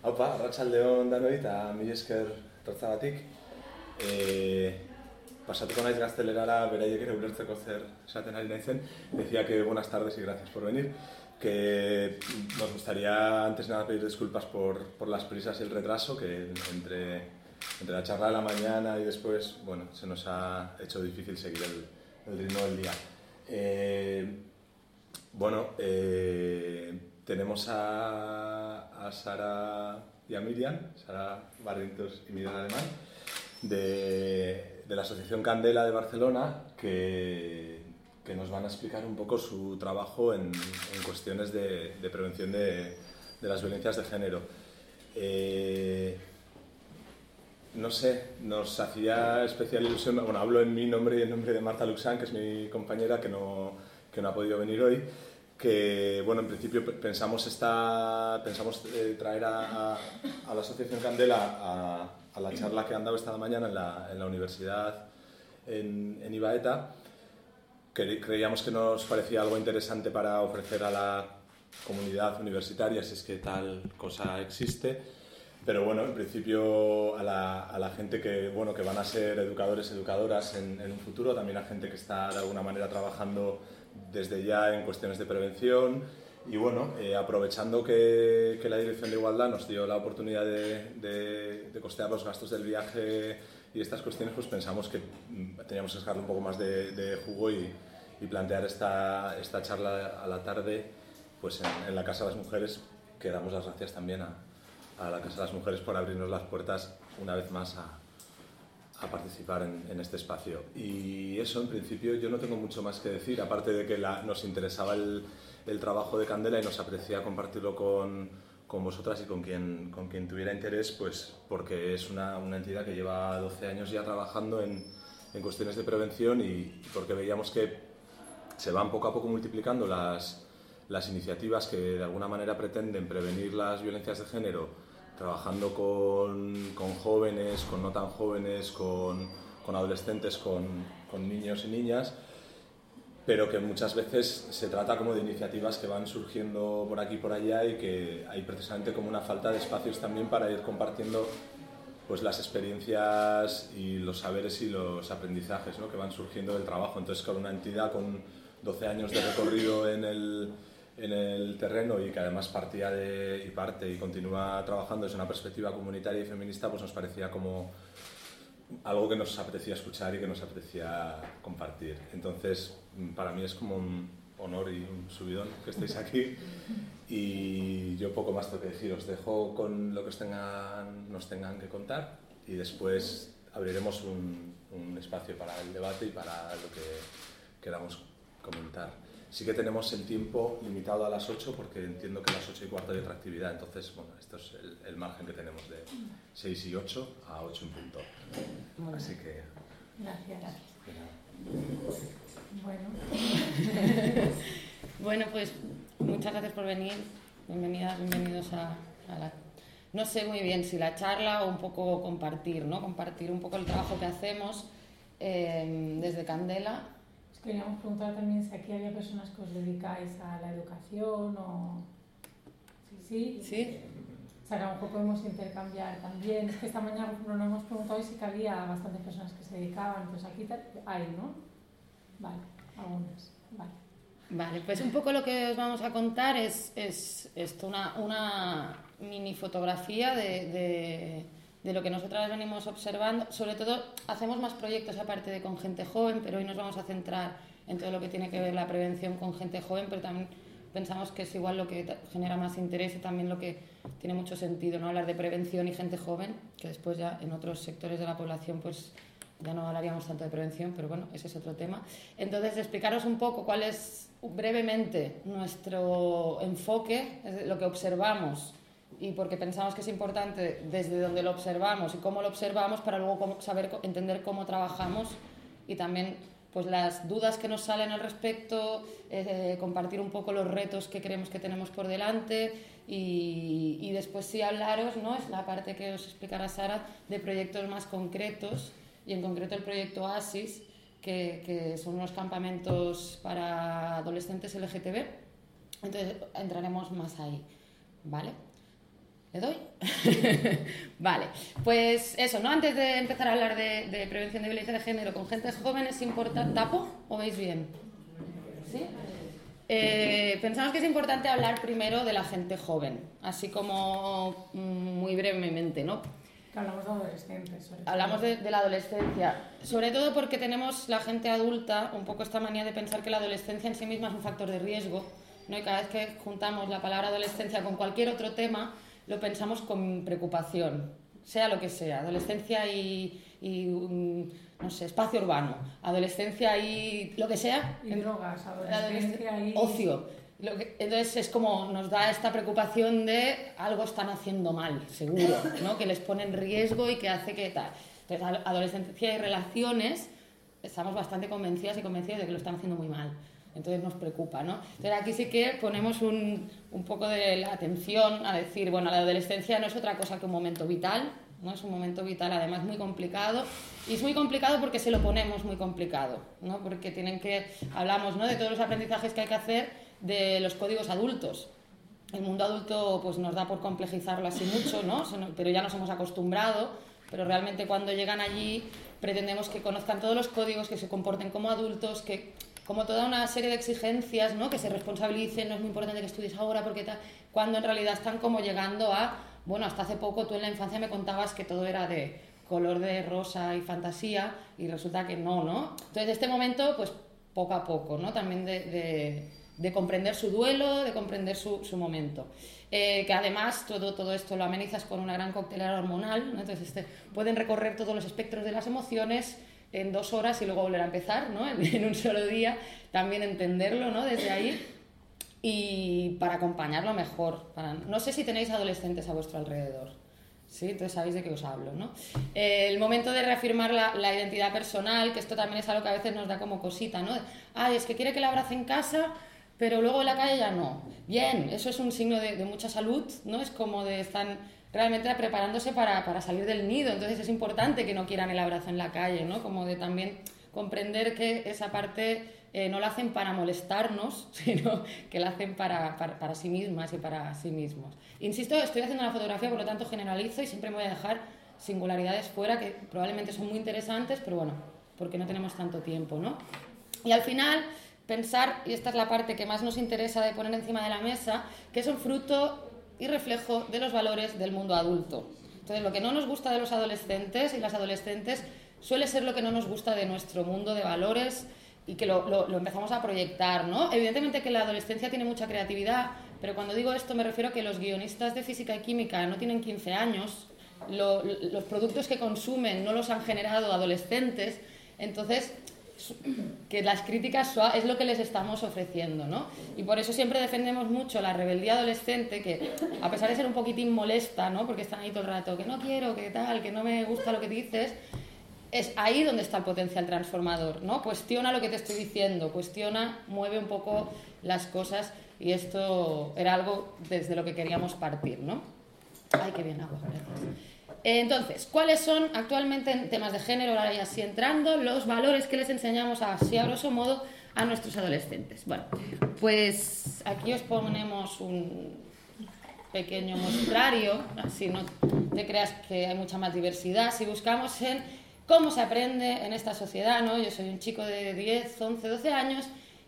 Haupa, arratsaldeon danoi eta mila esker etortzagatik. Pasatuko naiz gaztelerara beraiek ere ulertzeko zer esaten ari naizen. Decía que buenas tardes y gracias por venir. Que nos gustaría antes nada pedir disculpas por las prisas y el retraso, que entre la charla de la mañana y después, bueno, se nos ha hecho difícil seguir el ritmo del día. Tenemos a Sara y a Miriam, Sara Barrientos y Miriam Alemán, de la Asociación Candela de Barcelona, que nos van a explicar un poco su trabajo en cuestiones de prevención de las violencias de género. No sé, nos hacía especial ilusión, bueno, hablo en mi nombre y en nombre de Marta Luxán, que es mi compañera, que no ha podido venir hoy, que, bueno, en principio pensamos traer a la Asociación Candela a la charla que han dado esta mañana en la universidad en Ibaeta. Creíamos que nos parecía algo interesante para ofrecer a la comunidad universitaria, si es que tal cosa existe. Pero bueno, en principio a la gente que van a ser educadores, educadoras en un futuro, también a gente que está de alguna manera trabajando desde ya en cuestiones de prevención. Y bueno, aprovechando que la Dirección de Igualdad nos dio la oportunidad de costear los gastos del viaje y estas cuestiones, pues pensamos que teníamos que sacarle un poco más de jugo y plantear esta charla a la tarde pues en la Casa de las Mujeres, que damos las gracias también a la Casa de las Mujeres por abrirnos las puertas una vez más a participar en este espacio. Y eso, en principio, yo no tengo mucho más que decir, aparte de que nos interesaba el trabajo de Candela y nos aprecia compartirlo con vosotras y con quien tuviera interés, pues porque es una entidad que lleva 12 años ya trabajando en cuestiones de prevención y porque veíamos que se van poco a poco multiplicando las iniciativas que de alguna manera pretenden prevenir las violencias de género, trabajando con jóvenes, con no tan jóvenes, con adolescentes, con niños y niñas, pero que muchas veces se trata como de iniciativas que van surgiendo por aquí y por allá y que hay precisamente como una falta de espacios también para ir compartiendo pues las experiencias y los saberes y los aprendizajes, ¿no?, que van surgiendo del trabajo. Entonces, con una entidad con 12 años de recorrido en el terreno y que además partía parte y continúa trabajando desde una perspectiva comunitaria y feminista, pues nos parecía como algo que nos apetecía escuchar y que nos apetecía compartir. Entonces, para mí es como un honor y un subidón que estéis aquí y yo poco más tengo que decir. Os dejo con lo que nos tengan que contar y después abriremos un espacio para el debate y para lo que queramos comentar. Sí que tenemos el tiempo limitado a las 8 porque entiendo que a las 8 y cuarto hay otra actividad, entonces, bueno, esto es el margen que tenemos de 6 y 8 a 8 en punto. Bueno. Así que... Gracias. Bueno, pues muchas gracias por venir. Bienvenidas, bienvenidos a la... No sé muy bien si la charla o un poco compartir, ¿no? Compartir un poco el trabajo que hacemos desde Candela. Queríamos preguntar también si aquí había personas que os dedicáis a la educación o... ¿Sí? O sea, que a lo mejor podemos intercambiar también. Es que esta mañana, por ejemplo, nos hemos preguntado y sí que había bastantes personas que se dedicaban. Entonces aquí hay, ¿no? Vale, algunas. Vale, pues un poco lo que os vamos a contar es esto, una mini fotografía de lo que nosotras venimos observando. Sobre todo hacemos más proyectos aparte de con gente joven, pero hoy nos vamos a centrar en todo lo que tiene que ver la prevención con gente joven, pero también pensamos que es igual lo que genera más interés y también lo que tiene mucho sentido, ¿no? Hablar de prevención y gente joven, que después ya en otros sectores de la población pues ya no hablaríamos tanto de prevención, pero bueno, ese es otro tema. Entonces, explicaros un poco cuál es brevemente nuestro enfoque, lo que observamos, y porque pensamos que es importante desde donde lo observamos y cómo lo observamos para luego entender cómo trabajamos y también pues las dudas que nos salen al respecto, compartir un poco los retos que creemos que tenemos por delante y después sí hablaros, ¿no? Es la parte que os explicará Sara, de proyectos más concretos y en concreto el proyecto ASIS, que son unos campamentos para adolescentes LGTB. Entonces entraremos más ahí, ¿vale? ¿Le doy? Vale, pues eso, ¿no? Antes de empezar a hablar de prevención de violencia de género con gentes jóvenes, es importante... ¿Tapo o veis bien? ¿Sí? Pensamos que es importante hablar primero de la gente joven, así como muy brevemente, ¿no? Hablamos de adolescentes. Hablamos de la adolescencia, sobre todo porque tenemos la gente adulta un poco esta manía de pensar que la adolescencia en sí misma es un factor de riesgo, ¿no? Y cada vez que juntamos la palabra adolescencia con cualquier otro tema, lo pensamos con preocupación, sea lo que sea, adolescencia y no sé, espacio urbano, adolescencia y lo que sea. Y drogas, adolescencia y... Ocio. Entonces es como nos da esta preocupación de algo están haciendo mal, seguro, ¿no? Que les pone en riesgo y que hace que tal. Entonces, adolescencia y relaciones, estamos bastante convencidas y convencidos de que lo están haciendo muy mal. Entonces nos preocupa, ¿no? Entonces aquí sí que ponemos un poco de la atención a decir, bueno, la adolescencia no es otra cosa que un momento vital, ¿no? Es un momento vital además muy complicado, y es muy complicado porque se lo ponemos muy complicado, ¿no? Porque hablamos, ¿no? De todos los aprendizajes que hay que hacer de los códigos adultos. El mundo adulto pues nos da por complejizarlo así mucho, ¿no? Pero ya nos hemos acostumbrado, pero realmente cuando llegan allí pretendemos que conozcan todos los códigos, que se comporten como adultos, que como toda una serie de exigencias, ¿no? Que se responsabilicen, no es muy importante que estudies ahora porque tal, cuando en realidad están como llegando a, bueno, hasta hace poco tú en la infancia me contabas que todo era de color de rosa y fantasía y resulta que no, ¿no? Entonces este momento, pues poco a poco, ¿no? También de comprender su duelo, de comprender su momento. Que además todo esto lo amenizas con una gran coctelera hormonal, ¿no? Entonces pueden recorrer todos los espectros de las emociones en 2 horas y luego volver a empezar, ¿no? En un solo día, también entenderlo, ¿no? Desde ahí, y para acompañarlo mejor. No sé si tenéis adolescentes a vuestro alrededor, ¿sí? Entonces sabéis de qué os hablo, ¿no? El momento de reafirmar la identidad personal, que esto también es algo que a veces nos da como cosita, ¿no? Es que quiere que la abrace en casa, pero luego en la calle ya no. Bien, eso es un signo de mucha salud, ¿no? Es como de están realmente preparándose para salir del nido, entonces es importante que no quieran el abrazo en la calle, ¿no? Como de también comprender que esa parte no la hacen para molestarnos, sino que la hacen para sí mismas y para sí mismos. Insisto, estoy haciendo una fotografía, por lo tanto generalizo y siempre me voy a dejar singularidades fuera que probablemente son muy interesantes, pero bueno, porque no tenemos tanto tiempo, ¿no? Y al final pensar, y esta es la parte que más nos interesa de poner encima de la mesa, que es un fruto y reflejo de los valores del mundo adulto. Entonces, lo que no nos gusta de los adolescentes y las adolescentes suele ser lo que no nos gusta de nuestro mundo de valores y que lo empezamos a proyectar, ¿no? Evidentemente que la adolescencia tiene mucha creatividad, pero cuando digo esto me refiero a que los guionistas de física y química no tienen 15 años, los productos que consumen no los han generado adolescentes, entonces que las críticas es lo que les estamos ofreciendo, ¿no? Y por eso siempre defendemos mucho la rebeldía adolescente, que a pesar de ser un poquitín molesta, ¿no? Porque están ahí todo el rato, que no quiero, que tal, que no me gusta lo que dices, es ahí donde está el potencial transformador, ¿no? Cuestiona lo que te estoy diciendo, mueve un poco las cosas, y esto era algo desde lo que queríamos partir, ¿no? Ay, qué bien agua, gracias. Entonces, ¿cuáles son actualmente en temas de género, ahora ya así entrando, los valores que les enseñamos así a grosso modo a nuestros adolescentes? Bueno, pues aquí os ponemos un pequeño muestrario, así no te creas que hay mucha más diversidad. Si buscamos en cómo se aprende en esta sociedad, ¿no? Yo soy un chico de 10, 11, 12 años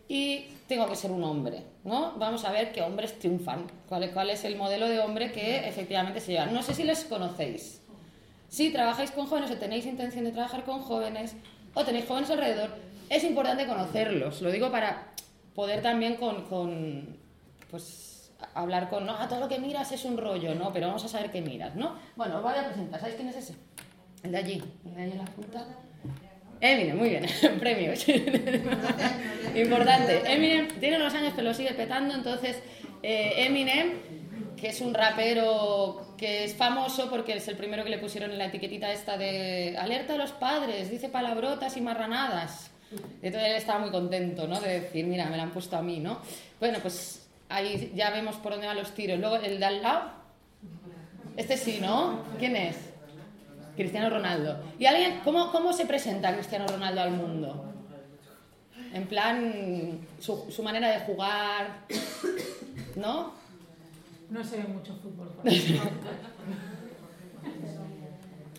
y tengo que ser un hombre, ¿no? Vamos a ver qué hombres triunfan, cuál es el modelo de hombre que efectivamente se lleva. No sé si les conocéis. Si trabajáis con jóvenes o tenéis intención de trabajar con jóvenes o tenéis jóvenes alrededor, es importante conocerlos. Lo digo para poder también pues hablar con, no, todo lo que miras es un rollo, ¿no? Pero vamos a saber qué miras, ¿no? Bueno, os voy a presentar. ¿Sabéis quién es ese? El de allí en la punta. Eminem, muy bien, premios. Importante. Eminem tiene unos años pero lo sigue petando, entonces Eminem, que es un rapero que es famoso porque es el primero que le pusieron en la etiquetita esta de alerta a los padres, dice palabrotas y marranadas. Entonces él estaba muy contento, ¿no? De decir, mira, me la han puesto a mí, ¿no? Bueno, pues ahí ya vemos por dónde van los tiros. Luego el de al lado, este sí, ¿no? ¿Quién es? Cristiano Ronaldo. ¿Y alguien, cómo se presenta Cristiano Ronaldo al mundo? En plan, su manera de jugar, ¿no? No se ve mucho fútbol por ahí.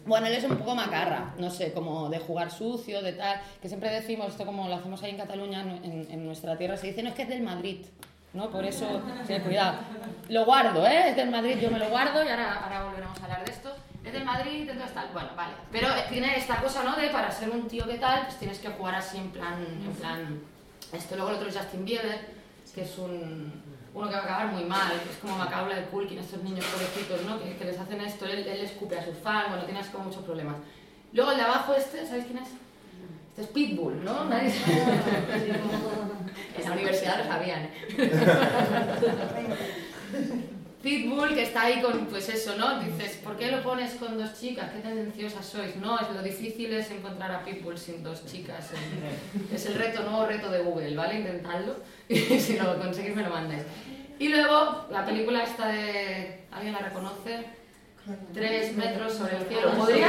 Bueno, él es un poco macarra, no sé, como de jugar sucio, de tal, que siempre decimos, esto como lo hacemos ahí en Cataluña, en nuestra tierra, se dice, no, es que es del Madrid, ¿no? Por eso, cuidado. Lo guardo, es del Madrid, yo me lo guardo y ahora volveremos a hablar de esto. Es del Madrid, entonces tal, bueno, vale. Pero tiene esta cosa, ¿no? De para ser un tío que tal, pues tienes que jugar así en plan, esto. Luego el otro es Justin Bieber, que es uno que va a acabar muy mal, que es como Macaulay Culkin, estos niños pobrecitos, ¿no? Que les hacen esto, él escupe a sus fans, bueno, tienes como muchos problemas. Luego el de abajo ¿sabéis quién es? Este es Pitbull, ¿no? Nadie sabe. En la universidad lo sabían, Pitbull, que está ahí con, pues eso, ¿no? Dices, ¿por qué lo pones con 2 chicas? ¿Qué tendenciosas sois? No, lo difícil es encontrar a Pitbull sin 2 chicas. Es el nuevo reto de Google, ¿vale? Intentadlo y si lo conseguís me lo mandáis. Y luego, la película esta de... ¿Alguien la reconoce? 3 metros sobre el cielo. Podría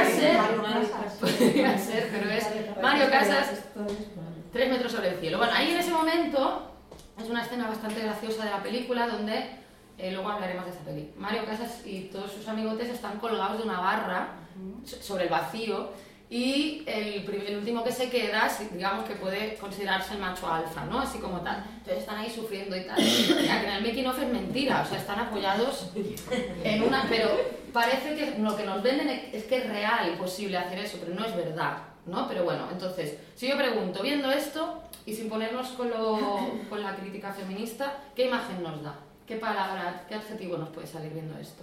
ser, pero es Mario Casas, 3 metros sobre el cielo. Bueno, ahí en ese momento es una escena bastante graciosa de la película donde... luego hablaremos de esta peli. Mario Casas y todos sus amigotes están colgados de una barra sobre el vacío y el último que se queda, digamos que puede considerarse el macho alfa, ¿no? Así como tal. Entonces están ahí sufriendo y tal. Ya que en el making of es mentira, o sea, están apoyados en una... Pero parece que lo que nos venden es que es real y posible hacer eso, pero no es verdad, ¿no? Pero bueno, entonces, si yo pregunto, viendo esto y sin ponernos con la crítica feminista, ¿qué imagen nos da? ¿Qué palabra, qué adjetivo nos puede salir viendo esto?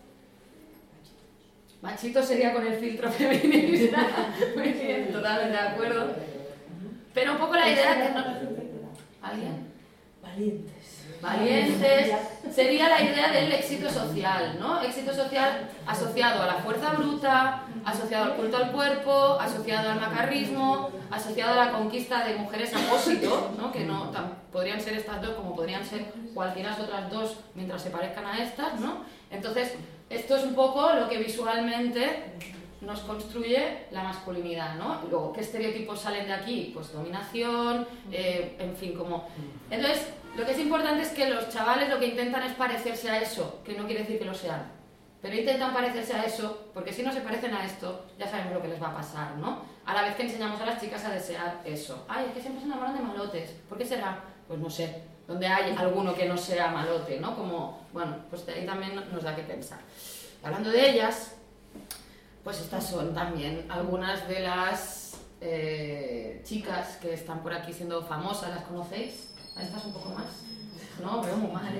Machito sería con el filtro feminista. Muy bien, totalmente de acuerdo. Pero un poco la idea que no... ¿Alguien? Valientes. Sería la idea del éxito social, ¿no? Éxito social asociado a la fuerza bruta, asociado al culto al cuerpo, asociado al macarrismo, asociado a la conquista de mujeres apósito, ¿no? Que no podrían ser estas 2 como podrían ser cualquiera otras 2 mientras se parezcan a estas, ¿no? Entonces, esto es un poco lo que visualmente nos construye la masculinidad, ¿no? Y luego, ¿qué estereotipos salen de aquí? Pues dominación, en fin, como... Entonces, lo que es importante es que los chavales lo que intentan es parecerse a eso, que no quiere decir que lo sean, pero intentan parecerse a eso, porque si no se parecen a esto, ya sabemos lo que les va a pasar, ¿no? A la vez que enseñamos a las chicas a desear eso. Ay, es que siempre se enamoran de malotes, ¿por qué será? Pues no sé, donde hay alguno que no sea malote, ¿no? Como, bueno, pues de ahí también nos da que pensar. Y hablando de ellas, pues estas son también algunas de las chicas que están por aquí siendo famosas, ¿las conocéis? ¿A estas un poco más? No, veo muy mal.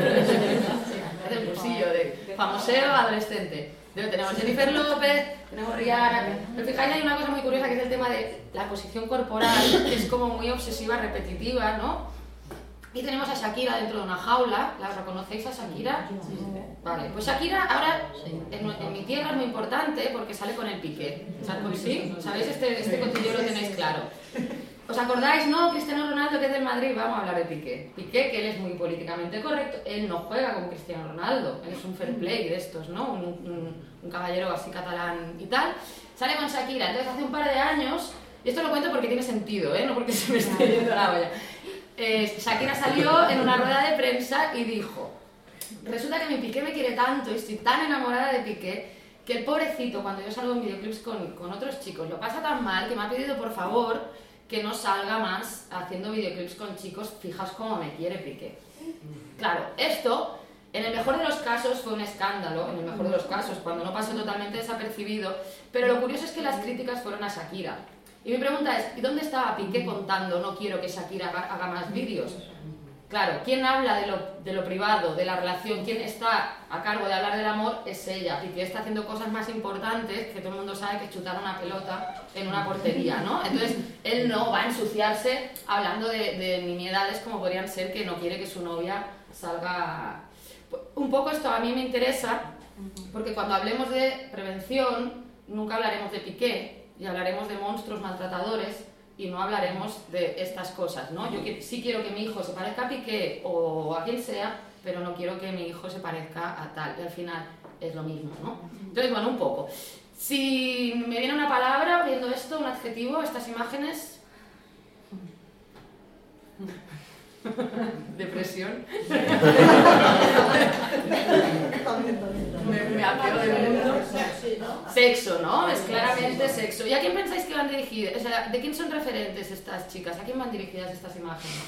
Es el bolsillo de famoseo adolescente. Tenemos Jennifer López, tenemos Rihanna. Pero fijáis, hay una cosa muy curiosa que es el tema de la posición corporal, que es como muy obsesiva, repetitiva, ¿no? Y tenemos a Shakira dentro de una jaula. ¿La reconocéis a Shakira? Sí. Vale, pues Shakira ahora en mi tierra es muy importante porque sale con el Piqué. ¿Sí? ¿Sabéis? Este cotilleo lo tenéis claro. ¿Os acordáis, no? Cristiano Ronaldo, que es del Madrid, vamos a hablar de Piqué. Piqué, que él es muy políticamente correcto, él no juega como Cristiano Ronaldo, él es un fair play de estos, ¿no? Un caballero así catalán y tal. Sale con Shakira, entonces hace un par de años, y esto lo cuento porque tiene sentido, no porque se me esté yendo la olla. Shakira salió en una rueda de prensa y dijo: resulta que mi Piqué me quiere tanto y estoy tan enamorada de Piqué que el pobrecito, cuando yo salgo en videoclips con otros chicos, lo pasa tan mal que me ha pedido por favor que no salga más haciendo videoclips con chicos. Fijaos cómo me quiere Piqué. Claro, esto en el mejor de los casos fue un escándalo, en el mejor de los casos, cuando no pasó totalmente desapercibido, pero lo curioso es que las críticas fueron a Shakira. Y mi pregunta es, ¿y dónde estaba Piqué contando no quiero que Shakira haga más vídeos? Claro, ¿quién habla de lo privado, de la relación? ¿Quién está a cargo de hablar del amor? Es ella. Piqué está haciendo cosas más importantes que todo el mundo sabe que chutar una pelota en una portería, ¿no? Entonces, él no va a ensuciarse hablando de nimiedades como podrían ser que no quiere que su novia salga... Un poco esto a mí me interesa porque cuando hablemos de prevención nunca hablaremos de Piqué y hablaremos de monstruos maltratadores y no hablaremos de estas cosas, ¿no? Yo sí quiero que mi hijo se parezca a Piqué o a quien sea, pero no quiero que mi hijo se parezca a tal, y al final es lo mismo, ¿no? Entonces, bueno, un poco. Si me viene una palabra viendo esto, un adjetivo, estas imágenes... Depresión. Me apego del mundo. Sexo, ¿no? Es claramente sexo. ¿Y a quién pensáis que van dirigidas? O sea, ¿de quién son referentes estas chicas? ¿A quién van dirigidas estas imágenes?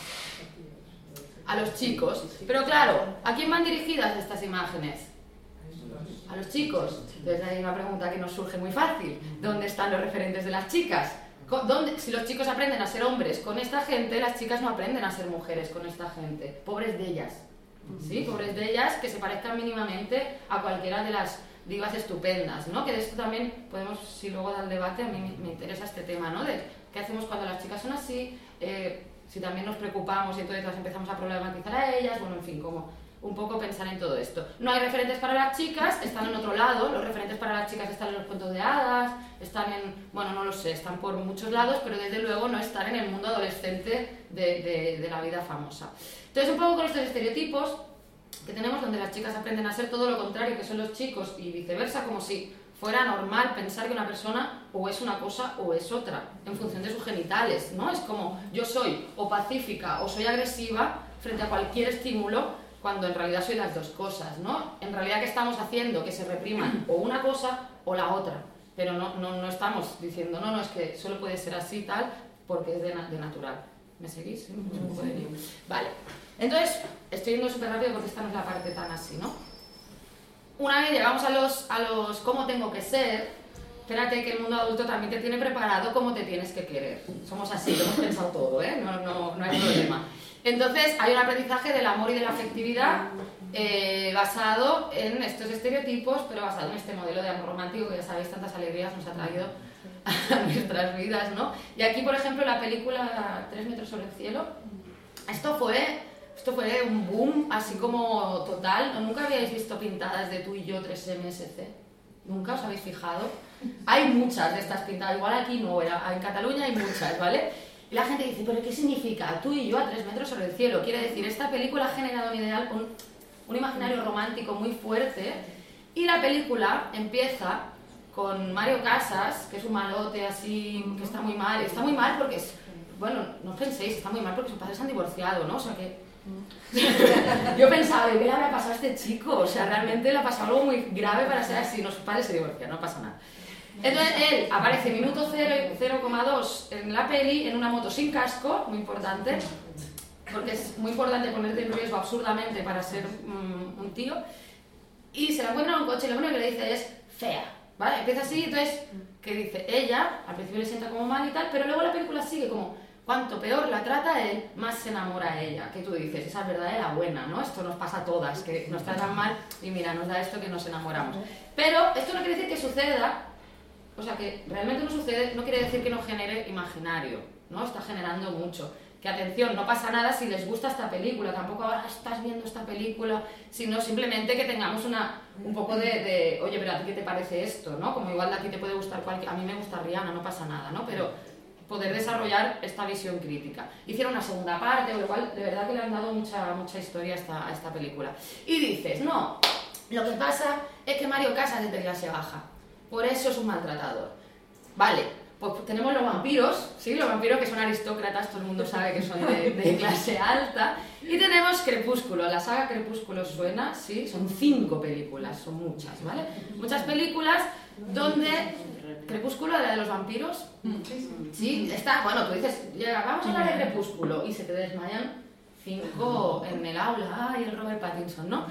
A los chicos. Pero claro, ¿a quién van dirigidas estas imágenes? A los chicos. Entonces hay una pregunta que nos surge muy fácil. ¿Dónde están los referentes de las chicas? Si los chicos aprenden a ser hombres con esta gente, las chicas no aprenden a ser mujeres con esta gente. Pobres de ellas. ¿Sí? Pobres de ellas que se parezcan mínimamente a cualquiera de las divas estupendas, ¿no? Que de esto también podemos, si luego da el debate, a mí me interesa este tema, ¿no? De qué hacemos cuando las chicas son así, si también nos preocupamos y entonces las empezamos a problematizar a ellas, bueno, en fin, como un poco pensar en todo esto. No hay referentes para las chicas, están en otro lado, los referentes para las chicas están en los cuentos de hadas, están en, bueno, no lo sé, están por muchos lados, pero desde luego no están en el mundo adolescente de la vida famosa. Entonces, un poco con estos estereotipos que tenemos donde las chicas aprenden a ser todo lo contrario que son los chicos y viceversa, como si fuera normal pensar que una persona o es una cosa o es otra, en función de sus genitales, ¿no? Es como yo soy o pacífica o soy agresiva frente a cualquier estímulo, cuando en realidad soy las dos cosas, ¿no? En realidad, ¿qué estamos haciendo? Que se repriman o una cosa o la otra, pero no estamos diciendo, no, es que solo puede ser así tal, porque es de natural. ¿Me seguís? ¿Sí? Un poco de lío. Vale. Entonces, estoy yendo súper rápido porque esta no es la parte tan así, ¿no? Una vez llegamos a los cómo tengo que ser, espérate que el mundo adulto también te tiene preparado cómo te tienes que querer. Somos así, lo hemos pensado todo, ¿eh? No hay problema. Entonces, hay un aprendizaje del amor y de la afectividad basado en estos estereotipos, pero basado en este modelo de amor romántico que ya sabéis, tantas alegrías nos ha traído a nuestras vidas, ¿no? Y aquí, por ejemplo, la película 3 metros sobre el cielo, esto fue un boom así como total. ¿Nunca habíais visto pintadas de tú y yo 3MSC? ¿Nunca os habéis fijado? Hay muchas de estas pintadas, igual aquí no, en Cataluña hay muchas, ¿vale? Y la gente dice, ¿pero qué significa tú y yo a 3 metros sobre el cielo? Quiere decir, esta película ha generado un ideal, un imaginario romántico muy fuerte, y la película empieza con Mario Casas, que es un malote así, que está muy mal porque es, bueno, no os penséis, está muy mal porque sus padres se han divorciado, ¿no? O sea que yo pensaba, ¿qué le habrá pasado a este chico? O sea, realmente le ha pasado algo muy grave para ser así, no, sus padres se divorcian, no pasa nada. Entonces él aparece minuto 0,2 en la peli en una moto sin casco, muy importante, porque es muy importante ponerte en riesgo absurdamente para ser un tío, y se la encuentra en un coche y lo único que le dice es fea, ¿vale? Empieza así, entonces, que dice ella, al principio le sienta como mal y tal, pero luego la película sigue como, cuanto peor la trata él, más se enamora a ella, que tú dices, esa es verdad de la buena, ¿no? Esto nos pasa a todas, que nos tratan mal y mira, nos da esto que nos enamoramos. Pero esto no quiere decir que suceda. O sea, que realmente no sucede, no quiere decir que no genere imaginario, ¿no? Está generando mucho. Que atención, no pasa nada si les gusta esta película, tampoco ahora estás viendo esta película, sino simplemente que tengamos un poco de oye, pero a ti qué te parece esto, ¿no? Como igual a ti te puede gustar a mí me gusta Rihanna, no pasa nada, ¿no? Pero poder desarrollar esta visión crítica. Hicieron una segunda parte, o igual de verdad que le han dado mucha historia a esta película. Y dices, no, lo que pasa es que Mario Casas es de clase baja. Por eso es un maltratador. Vale, pues tenemos los vampiros, ¿sí? Los vampiros que son aristócratas, todo el mundo sabe que son de clase alta. Y tenemos Crepúsculo, la saga Crepúsculo suena, ¿sí? Son 5 películas, son muchas, ¿vale? Muchas películas donde... ¿Crepúsculo, la de los vampiros? Sí, está, bueno, tú dices, vamos a hablar de Crepúsculo, y se te desmayan 5 en el aula, ¡ay, el Robert Pattinson!, ¿no?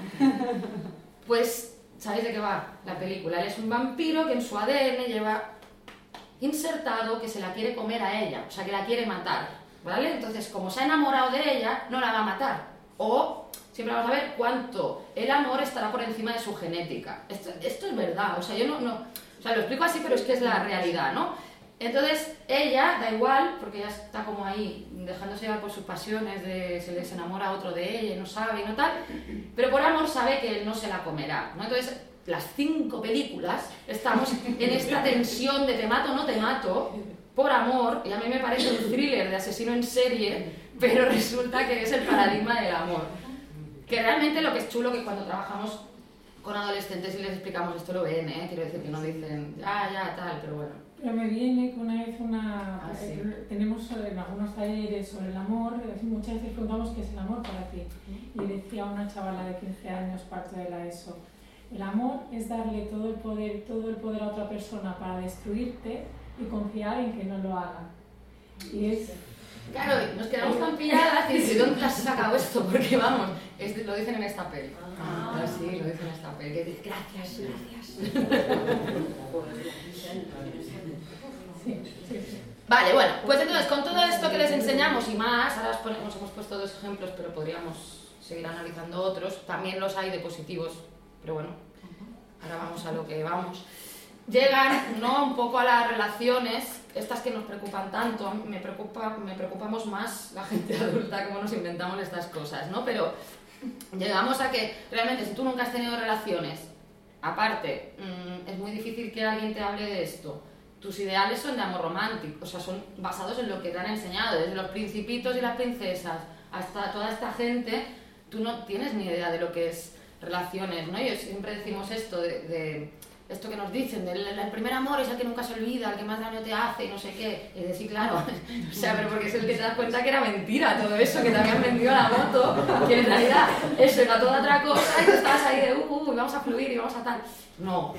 Pues... ¿sabéis de qué va la película? Él es un vampiro que en su ADN lleva insertado que se la quiere comer a ella, o sea, que la quiere matar, ¿vale? Entonces, como se ha enamorado de ella, no la va a matar. O siempre vamos a ver cuánto el amor estará por encima de su genética. Esto es verdad, o sea, yo o sea, lo explico así, pero es que es la realidad, ¿no? Entonces, ella, da igual, porque ella está como ahí, dejándose llevar por sus pasiones, se les enamora otro de ella y no sabe y no tal, pero por amor sabe que él no se la comerá, ¿no? Entonces, las 5 películas estamos en esta tensión de te mato o no te mato, por amor, y a mí me parece un thriller de asesino en serie, pero resulta que es el paradigma del amor. Que realmente lo que es chulo que cuando trabajamos con adolescentes y les explicamos esto lo ven, ¿eh? Quiero decir que no dicen, ya, tal, pero bueno. Pero me viene que una vez tenemos en algunos talleres sobre el amor, muchas veces preguntamos qué es el amor para ti. Y decía una chavala de 15 años, parte de la ESO, El amor es darle todo el poder a otra persona para destruirte y confiar en que no lo haga. Y es... Claro, nos quedamos tan pilladas y dices, ¿de dónde has sacado esto? Porque vamos, lo dicen en esta peli. Sí, lo dicen en esta peli. Que dice, gracias. Vale, bueno, pues entonces con todo esto que les enseñamos y más, ahora hemos puesto 2 ejemplos, pero podríamos seguir analizando otros, también los hay de positivos, pero bueno, ahora vamos a lo que vamos. Llegan, ¿no?, un poco a las relaciones, estas que nos preocupan tanto. Me preocupamos más la gente adulta, cómo nos inventamos estas cosas, ¿no? Pero llegamos a que realmente si tú nunca has tenido relaciones, aparte, es muy difícil que alguien te hable de esto. Tus ideales son de amor romántico, o sea, son basados en lo que te han enseñado, desde los principitos y las princesas hasta toda esta gente. Tú no tienes ni idea de lo que es relaciones, ¿no? Y siempre decimos esto de esto que nos dicen, el primer amor es el que nunca se olvida, el que más daño te hace y no sé qué. Y decir, claro, o sea, pero porque es el que te das cuenta que era mentira todo eso, que te habían vendido la moto, que en realidad eso era toda otra cosa y tú estabas ahí de vamos a fluir y vamos a tal. No,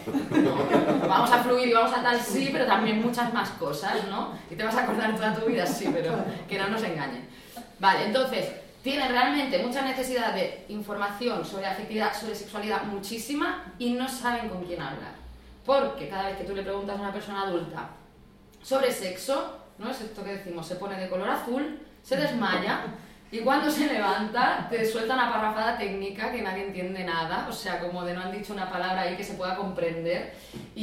vamos a fluir y vamos a tal, sí, pero también muchas más cosas, ¿no? Y te vas a acordar toda tu vida, sí, pero que no nos engañen. Vale, entonces, tienen realmente mucha necesidad de información sobre afectividad, sobre sexualidad, muchísima, y no saben con quién hablar. Porque cada vez que tú le preguntas a una persona adulta sobre sexo, ¿no? Es esto que decimos, se pone de color azul, se desmaya, y cuando se levanta te suelta una parrafada técnica que nadie entiende nada, o sea, como de no han dicho una palabra ahí que se pueda comprender,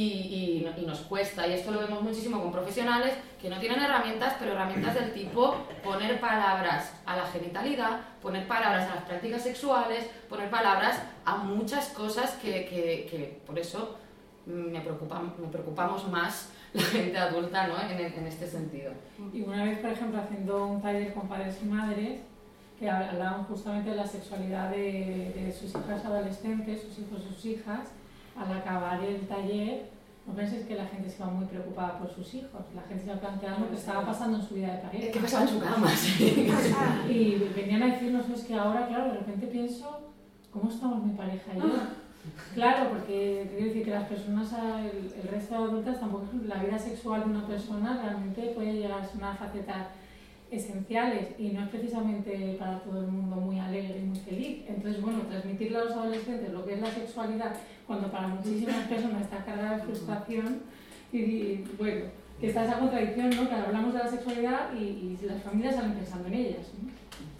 y nos cuesta. Y esto lo vemos muchísimo con profesionales que no tienen herramientas, pero herramientas del tipo poner palabras a la genitalidad, poner palabras a las prácticas sexuales, poner palabras a muchas cosas que por eso me preocupamos más la gente adulta, ¿no?, en este sentido. Y una vez, por ejemplo, haciendo un taller con padres y madres, que hablaban justamente de la sexualidad de sus hijas adolescentes, sus hijos y sus hijas, al acabar el taller, no penséis que la gente se iba muy preocupada por sus hijos, la gente se iba planteando qué estaba pasando en su vida de pareja. ¿Qué pasaba en su cama? Sí. Y venían a decirnos, es que ahora, claro, de repente pienso, ¿cómo estamos mi pareja y yo? Claro, porque quiero decir que las personas, el resto de adultas, tampoco, la vida sexual de una persona realmente puede llegar a ser una faceta esenciales y no es precisamente para todo el mundo muy alegre y muy feliz. Entonces, bueno, transmitirle a los adolescentes lo que es la sexualidad cuando para muchísimas personas está cargada de frustración y bueno, que está esa contradicción, ¿no? Que hablamos de la sexualidad y las familias salen pensando en ellas, ¿no?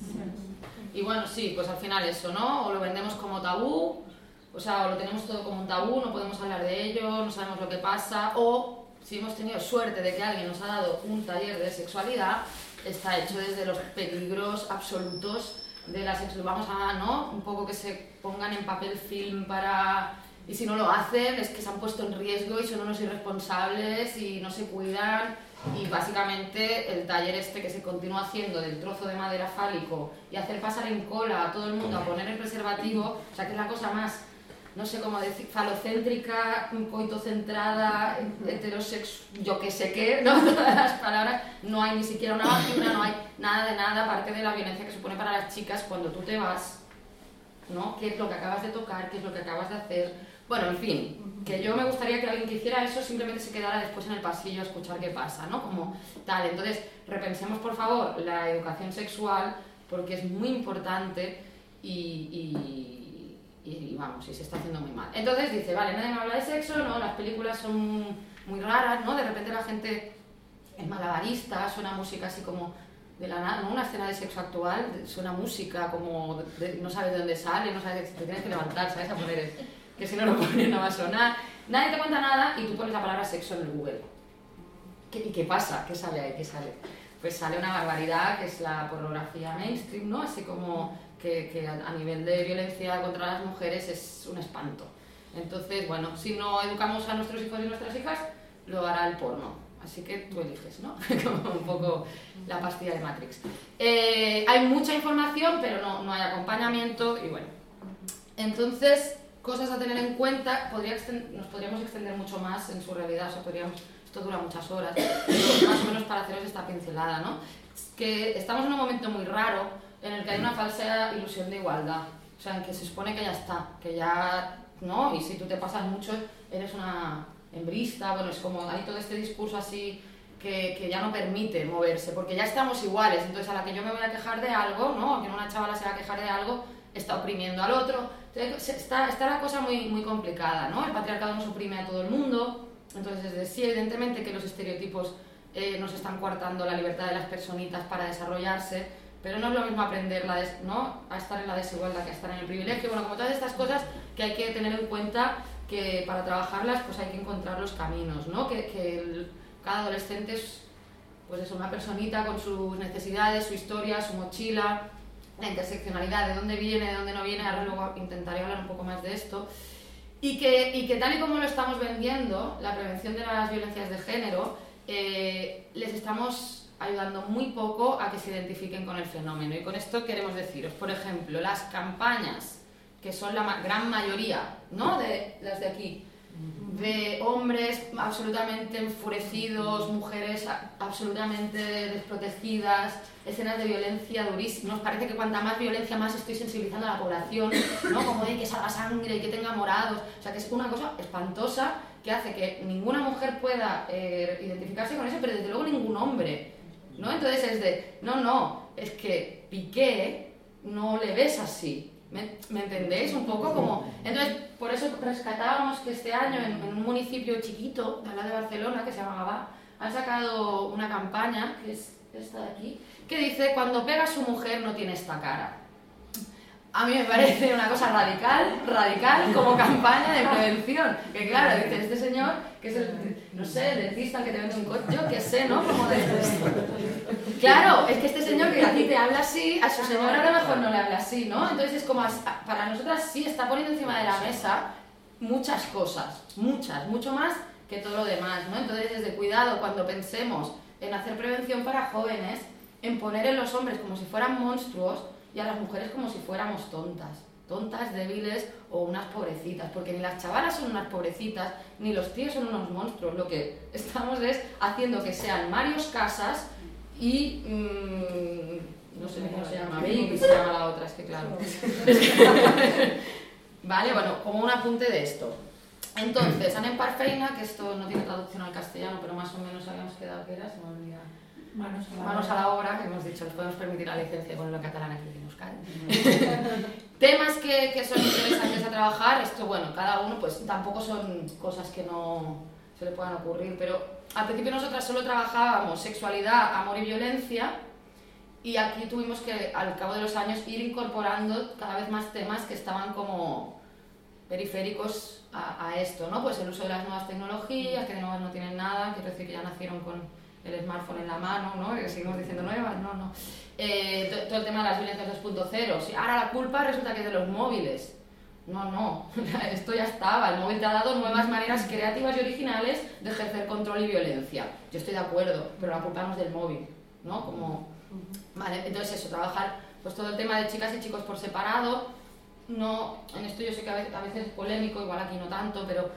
Y bueno, sí, pues al final eso, ¿no? O lo vendemos como tabú, o sea, o lo tenemos todo como un tabú, no podemos hablar de ello, no sabemos lo que pasa, o si hemos tenido suerte de que alguien nos ha dado un taller de sexualidad, está hecho desde los peligros absolutos de la sexualidad. Vamos a, ¿no?, un poco que se pongan en papel film para... Y si no lo hacen es que se han puesto en riesgo y son unos irresponsables y no se cuidan. Y básicamente el taller este que se continúa haciendo del trozo de madera fálico y hacer pasar en cola a todo el mundo a poner el preservativo, o sea, que es la cosa más, no sé cómo decir, falocéntrica, coitocentrada, heterosexual, yo que sé qué, ¿no? Todas las palabras, no hay ni siquiera una vagina, no hay nada de nada, aparte de la violencia que supone para las chicas cuando tú te vas, ¿no? ¿Qué es lo que acabas de tocar? ¿Qué es lo que acabas de hacer? Bueno, en fin, que yo me gustaría que alguien que hiciera eso simplemente se quedara después en el pasillo a escuchar qué pasa, ¿no? Como tal. Entonces, repensemos por favor la educación sexual porque es muy importante y vamos, y se está haciendo muy mal. Entonces dice, vale, nadie me habla de sexo, ¿no? Las películas son muy raras, ¿no? De repente la gente es malabarista, suena música así como de la nada, ¿no? Una escena de sexo actual, suena música como no sabes de dónde sale, no sabes, te tienes que levantar, ¿sabes? A poner que si no lo pones no va a sonar. Nadie te cuenta nada y tú pones la palabra sexo en el Google. ¿Y qué pasa? ¿Qué sale ahí? ¿Qué sale? Pues sale una barbaridad que es la pornografía mainstream, ¿no? Así como que a nivel de violencia contra las mujeres es un espanto. Entonces, bueno, si no educamos a nuestros hijos y nuestras hijas, lo hará el porno. Así que tú eliges, ¿no? Como un poco la pastilla de Matrix. Hay mucha información, pero no hay acompañamiento y bueno. Entonces, cosas a tener en cuenta, nos podríamos extender mucho más en su realidad, o sea, esto dura muchas horas, pero más o menos para haceros esta pincelada, ¿no? Que estamos en un momento muy raro en el que hay una falsa ilusión de igualdad, o sea, en que se supone que ya está, que ya ¿no? Y si tú te pasas mucho, eres una hembrista, bueno, es como hay todo este discurso así que ya no permite moverse, porque ya estamos iguales, entonces a la que yo me voy a quejar de algo, ¿no? Que una chavala se va a quejar de algo, está oprimiendo al otro, entonces está la cosa muy, muy complicada, ¿no? El patriarcado nos oprime a todo el mundo, entonces sí, evidentemente que los estereotipos nos están coartando la libertad de las personitas para desarrollarse, pero no es lo mismo aprender ¿no? a estar en la desigualdad que a estar en el privilegio, bueno, como todas estas cosas que hay que tener en cuenta que para trabajarlas pues hay que encontrar los caminos, ¿no? Cada adolescente es pues es una personita con sus necesidades, su historia, su mochila, la interseccionalidad, de dónde viene, de dónde no viene, ahora luego intentaré hablar un poco más de esto, y que tal y como lo estamos vendiendo, la prevención de las violencias de género, les estamos ayudando muy poco a que se identifiquen con el fenómeno. Y con esto queremos deciros, por ejemplo, las campañas, que son la gran mayoría, ¿no? De las de aquí, de hombres absolutamente enfurecidos, mujeres absolutamente desprotegidas, escenas de violencia durísimas. Nos parece que cuanta más violencia, más estoy sensibilizando a la población, ¿no? Como de que salga sangre y que tenga morados. O sea, que es una cosa espantosa que hace que ninguna mujer pueda identificarse con eso, pero desde luego ningún hombre, ¿no? Entonces es de, no, es que Piqué no le ves así. ¿Me entendéis? Un poco como... Entonces, por eso rescatábamos que este año en un municipio chiquito, al lado de Barcelona, que se llama Gavà, han sacado una campaña, que es esta de aquí, que dice: cuando pega a su mujer no tiene esta cara. A mí me parece una cosa radical como campaña de prevención. Que claro, dice este señor, que es el, no sé, el dentista que te vende un coche, yo qué sé, ¿no? Como de... Claro, es que este señor que a ti te habla así, a su señora a lo mejor no le habla así, ¿no? Entonces es como, para nosotras sí está poniendo encima de la mesa muchas cosas, mucho más que todo lo demás, ¿no? Entonces desde cuidado, cuando pensemos en hacer prevención para jóvenes, en poner en los hombres como si fueran monstruos y a las mujeres como si fuéramos tontas, débiles o unas pobrecitas, porque ni las chavalas son unas pobrecitas, ni los tíos son unos monstruos. Lo que estamos es haciendo que sean Marios Casas y... no sé cómo se llama, Baby se llama la otra, es que claro. Vale, bueno, como un apunte de esto. Entonces, Anem Parfeina, que esto no tiene traducción al castellano, pero más o menos habíamos quedado que era, se me olvida. Manos a la obra, que hemos dicho, les podemos permitir la licencia de ponerlo en catalán aquí en Euskadi. Temas que son interesantes a trabajar, esto bueno, cada uno pues tampoco son cosas que no se le puedan ocurrir, pero al principio nosotras solo trabajábamos sexualidad, amor y violencia, y aquí tuvimos que al cabo de los años ir incorporando cada vez más temas que estaban como periféricos a esto, ¿no? Pues el uso de las nuevas tecnologías, que de nuevas no tienen nada, quiero decir que ya nacieron con el smartphone en la mano, ¿no? Que seguimos diciendo nuevas, no. Todo el tema de las violencias 2.0, sí, ahora la culpa resulta que es de los móviles. No, esto ya estaba, el móvil te ha dado nuevas maneras creativas y originales de ejercer control y violencia. Yo estoy de acuerdo, pero la culpa no es del móvil, ¿no? Como... Vale, entonces eso, trabajar pues todo el tema de chicas y chicos por separado, no, en esto yo sé que a veces es polémico, igual aquí no tanto, pero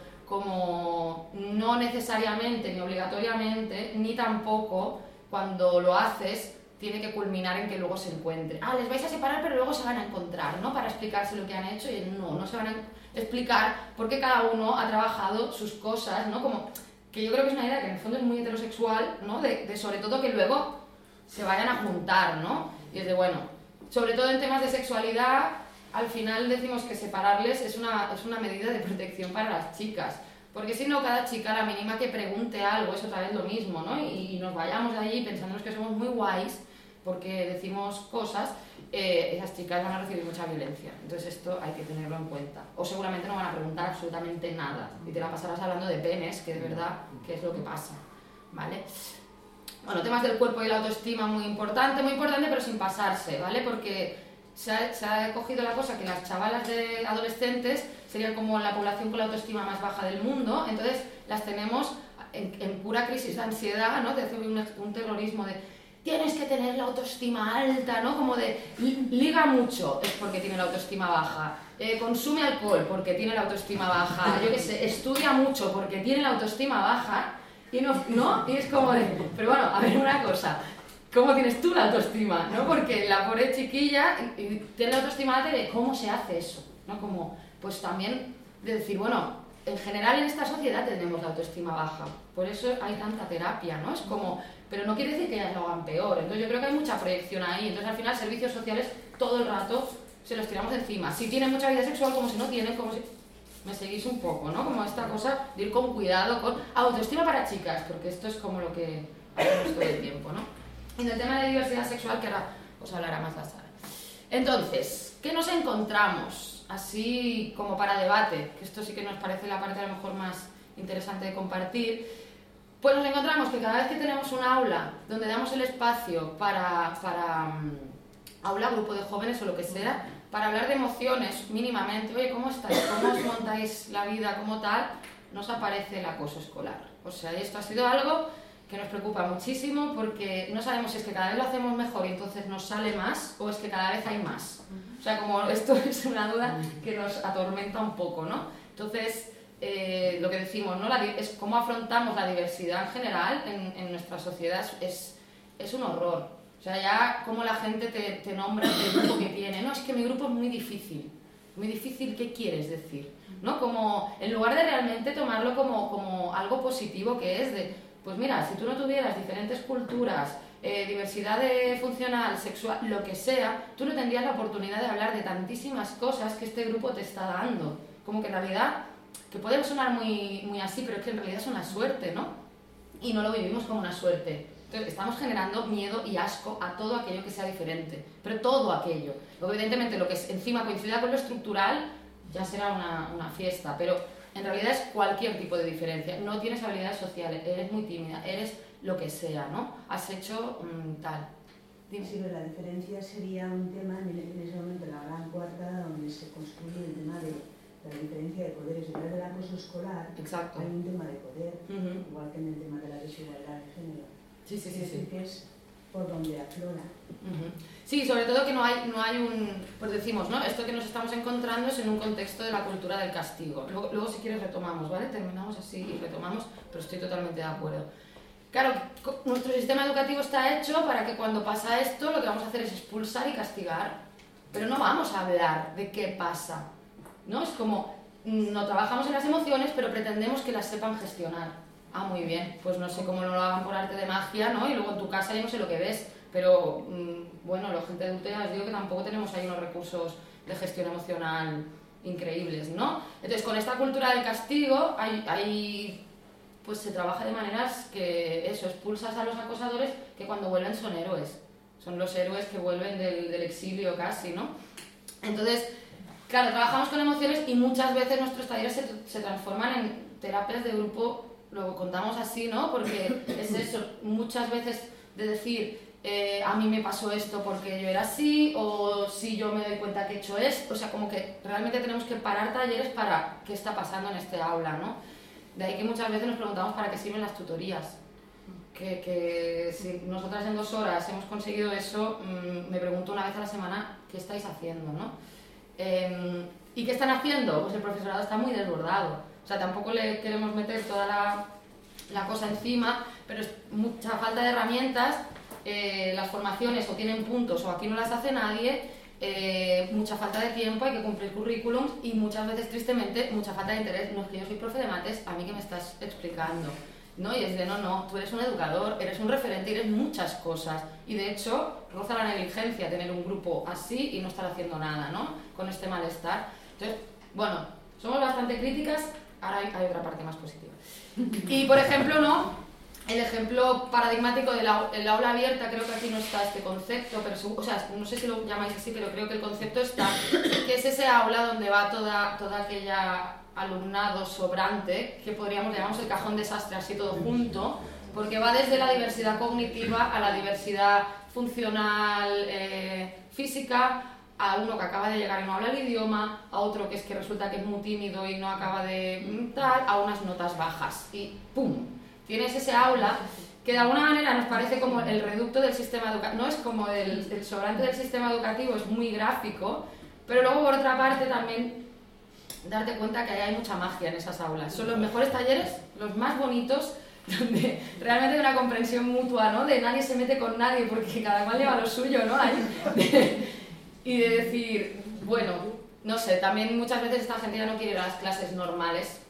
como no necesariamente ni obligatoriamente, ni tampoco cuando lo haces tiene que culminar en que luego se encuentre. Les vais a separar pero luego se van a encontrar, ¿no? Para explicarse lo que han hecho y no se van a explicar porque cada uno ha trabajado sus cosas, ¿no? Como que yo creo que es una idea que en el fondo es muy heterosexual, ¿no? De sobre todo que luego se vayan a juntar, ¿no? Y es de, bueno, sobre todo en temas de sexualidad, al final decimos que separarles es una medida de protección para las chicas, porque si no, cada chica, la mínima que pregunte algo, es otra vez lo mismo, ¿no? Y nos vayamos de allí pensándonos que somos muy guays porque decimos cosas, esas chicas van a recibir mucha violencia. Entonces esto hay que tenerlo en cuenta. O seguramente no van a preguntar absolutamente nada y te la pasarás hablando de penes, que de verdad, ¿qué es lo que pasa? ¿Vale? Bueno, temas del cuerpo y la autoestima muy importante, pero sin pasarse, ¿vale? Porque se ha cogido la cosa que las chavalas de adolescentes serían como la población con la autoestima más baja del mundo, entonces las tenemos en pura crisis de ansiedad, ¿no? Te hace un terrorismo de tienes que tener la autoestima alta, ¿no? Como de liga mucho, es porque tiene la autoestima baja, consume alcohol porque tiene la autoestima baja, yo qué sé, estudia mucho porque tiene la autoestima baja, y no, y es como de, pero bueno, a ver una cosa, ¿cómo tienes tú la autoestima? ¿No? Porque la pobre chiquilla tiene la autoestima alta de cómo se hace eso, ¿no? Como, pues también de decir, bueno, en general en esta sociedad tenemos la autoestima baja, por eso hay tanta terapia, ¿no? Es como, pero no quiere decir que ellas lo hagan peor, entonces yo creo que hay mucha proyección ahí, entonces al final servicios sociales todo el rato se los tiramos encima, si tienen mucha vida sexual como si no tienen, como si... Me seguís un poco, ¿no? Como esta cosa de ir con cuidado, con autoestima para chicas, porque esto es como lo que hacemos todo el tiempo, ¿no? Y en el tema de diversidad sexual, que ahora os hablará más la Sara. Entonces, ¿qué nos encontramos? Así como para debate, que esto sí que nos parece la parte a lo mejor más interesante de compartir. Pues nos encontramos que cada vez que tenemos un aula donde damos el espacio para aula, grupo de jóvenes o lo que sea, para hablar de emociones mínimamente, oye, ¿cómo estáis? ¿Cómo os montáis la vida como tal? Nos aparece el acoso escolar. O sea, esto ha sido algo que nos preocupa muchísimo porque no sabemos si es que cada vez lo hacemos mejor y entonces nos sale más o es que cada vez hay más. O sea, como esto es una duda que nos atormenta un poco, ¿no? Entonces, lo que decimos, ¿no? Es cómo afrontamos la diversidad en general en nuestra sociedad es un horror. O sea, ya como la gente te nombra el grupo que tiene. No, es que mi grupo es muy difícil. Muy difícil, ¿qué quieres decir? ¿No? Como, en lugar de realmente tomarlo como algo positivo que es de, pues mira, si tú no tuvieras diferentes culturas, diversidad funcional, sexual, lo que sea, tú no tendrías la oportunidad de hablar de tantísimas cosas que este grupo te está dando. Como que en realidad, que puede sonar muy, muy así, pero es que en realidad es una suerte, ¿no? Y no lo vivimos como una suerte. Entonces, estamos generando miedo y asco a todo aquello que sea diferente, pero todo aquello. Luego, evidentemente, lo que encima coincida con lo estructural ya será una fiesta, pero en realidad es cualquier tipo de diferencia. No tienes habilidades sociales, eres muy tímida, eres lo que sea, ¿no? Has hecho tal. Dime. Sí, pero la diferencia sería un tema en ese momento, la gran cuarta, donde se construye el tema de la diferencia de poderes. Detrás del acoso escolar. Exacto. Hay un tema de poder, igual que en el tema de la desigualdad de género. Sí. Que es por donde aflora. Sí, sobre todo que no hay un... Pues decimos, ¿no? Esto que nos estamos encontrando es en un contexto de la cultura del castigo. Luego si quieres retomamos, ¿vale? Terminamos así y retomamos, pero estoy totalmente de acuerdo. Claro, nuestro sistema educativo está hecho para que cuando pasa esto lo que vamos a hacer es expulsar y castigar, pero no vamos a hablar de qué pasa, ¿no? Es como, no trabajamos en las emociones, pero pretendemos que las sepan gestionar. Ah, muy bien, pues no sé cómo no lo hagan por arte de magia, ¿no? Y luego en tu casa ya no sé lo que ves, pero bueno, la gente adulta ya os digo que tampoco tenemos ahí unos recursos de gestión emocional increíbles, ¿no? Entonces, con esta cultura del castigo, pues se trabaja de maneras que eso, expulsas a los acosadores que cuando vuelven son héroes. Son los héroes que vuelven del exilio casi, ¿no? Entonces, claro, trabajamos con emociones y muchas veces nuestros talleres se transforman en terapias de grupo. Lo contamos así, ¿no? Porque es eso, muchas veces de decir, a mí me pasó esto porque yo era así, o si yo me doy cuenta que he hecho esto, o sea, como que realmente tenemos que parar talleres para qué está pasando en este aula, ¿no? De ahí que muchas veces nos preguntamos para qué sirven las tutorías. Que si nosotras en 2 horas hemos conseguido eso, me pregunto una vez a la semana qué estáis haciendo, ¿no? ¿Y qué están haciendo? Pues el profesorado está muy desbordado. O sea, tampoco le queremos meter toda la cosa encima, pero es mucha falta de herramientas, las formaciones o tienen puntos o aquí no las hace nadie, mucha falta de tiempo, hay que cumplir currículums y muchas veces, tristemente, mucha falta de interés. No es que yo soy profe de mates, a mí que me estás explicando, ¿no? Y es de no, tú eres un educador, eres un referente y eres muchas cosas. Y de hecho, roza la negligencia tener un grupo así y no estar haciendo nada, ¿no? Con este malestar. Entonces, bueno, somos bastante críticas. Ahora hay otra parte más positiva. Y, por ejemplo, ¿no? El ejemplo paradigmático del aula abierta, creo que aquí no está este concepto, pero o sea, no sé si lo llamáis así, pero creo que el concepto está, que es ese aula donde va toda aquella alumnado sobrante, que llamamos el cajón desastre, así todo junto, porque va desde la diversidad cognitiva a la diversidad funcional, física, a uno que acaba de llegar y no habla el idioma, a otro que es que resulta que es muy tímido y no acaba de tal, a unas notas bajas y ¡pum! Tienes ese aula que de alguna manera nos parece como el reducto del sistema educativo, no es como el sobrante del sistema educativo, es muy gráfico, pero luego por otra parte también darte cuenta que hay mucha magia en esas aulas. Son los mejores talleres, los más bonitos, donde realmente hay una comprensión mutua, ¿no? De nadie se mete con nadie porque cada cual lleva lo suyo, ¿no? Y de decir, bueno, no sé, también muchas veces esta gente ya no quiere ir a las clases normales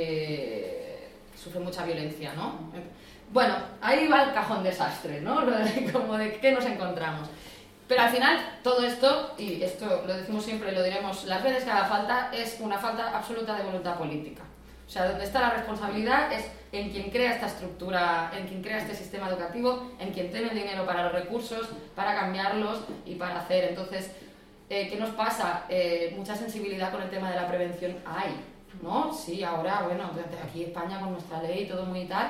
porque sufre mucha violencia, ¿no? Bueno, ahí va el cajón desastre, ¿no? Como de qué nos encontramos. Pero al final, todo esto, y esto lo decimos siempre y lo diremos las veces que haga falta, es una falta absoluta de voluntad política. O sea, donde está la responsabilidad es en quien crea esta estructura, en quien crea este sistema educativo, en quien tiene el dinero para los recursos, para cambiarlos y para hacer. Entonces, ¿qué nos pasa? Mucha sensibilidad con el tema de la prevención hay, ¿no? Sí, ahora, bueno, aquí en España con nuestra ley y todo muy y tal,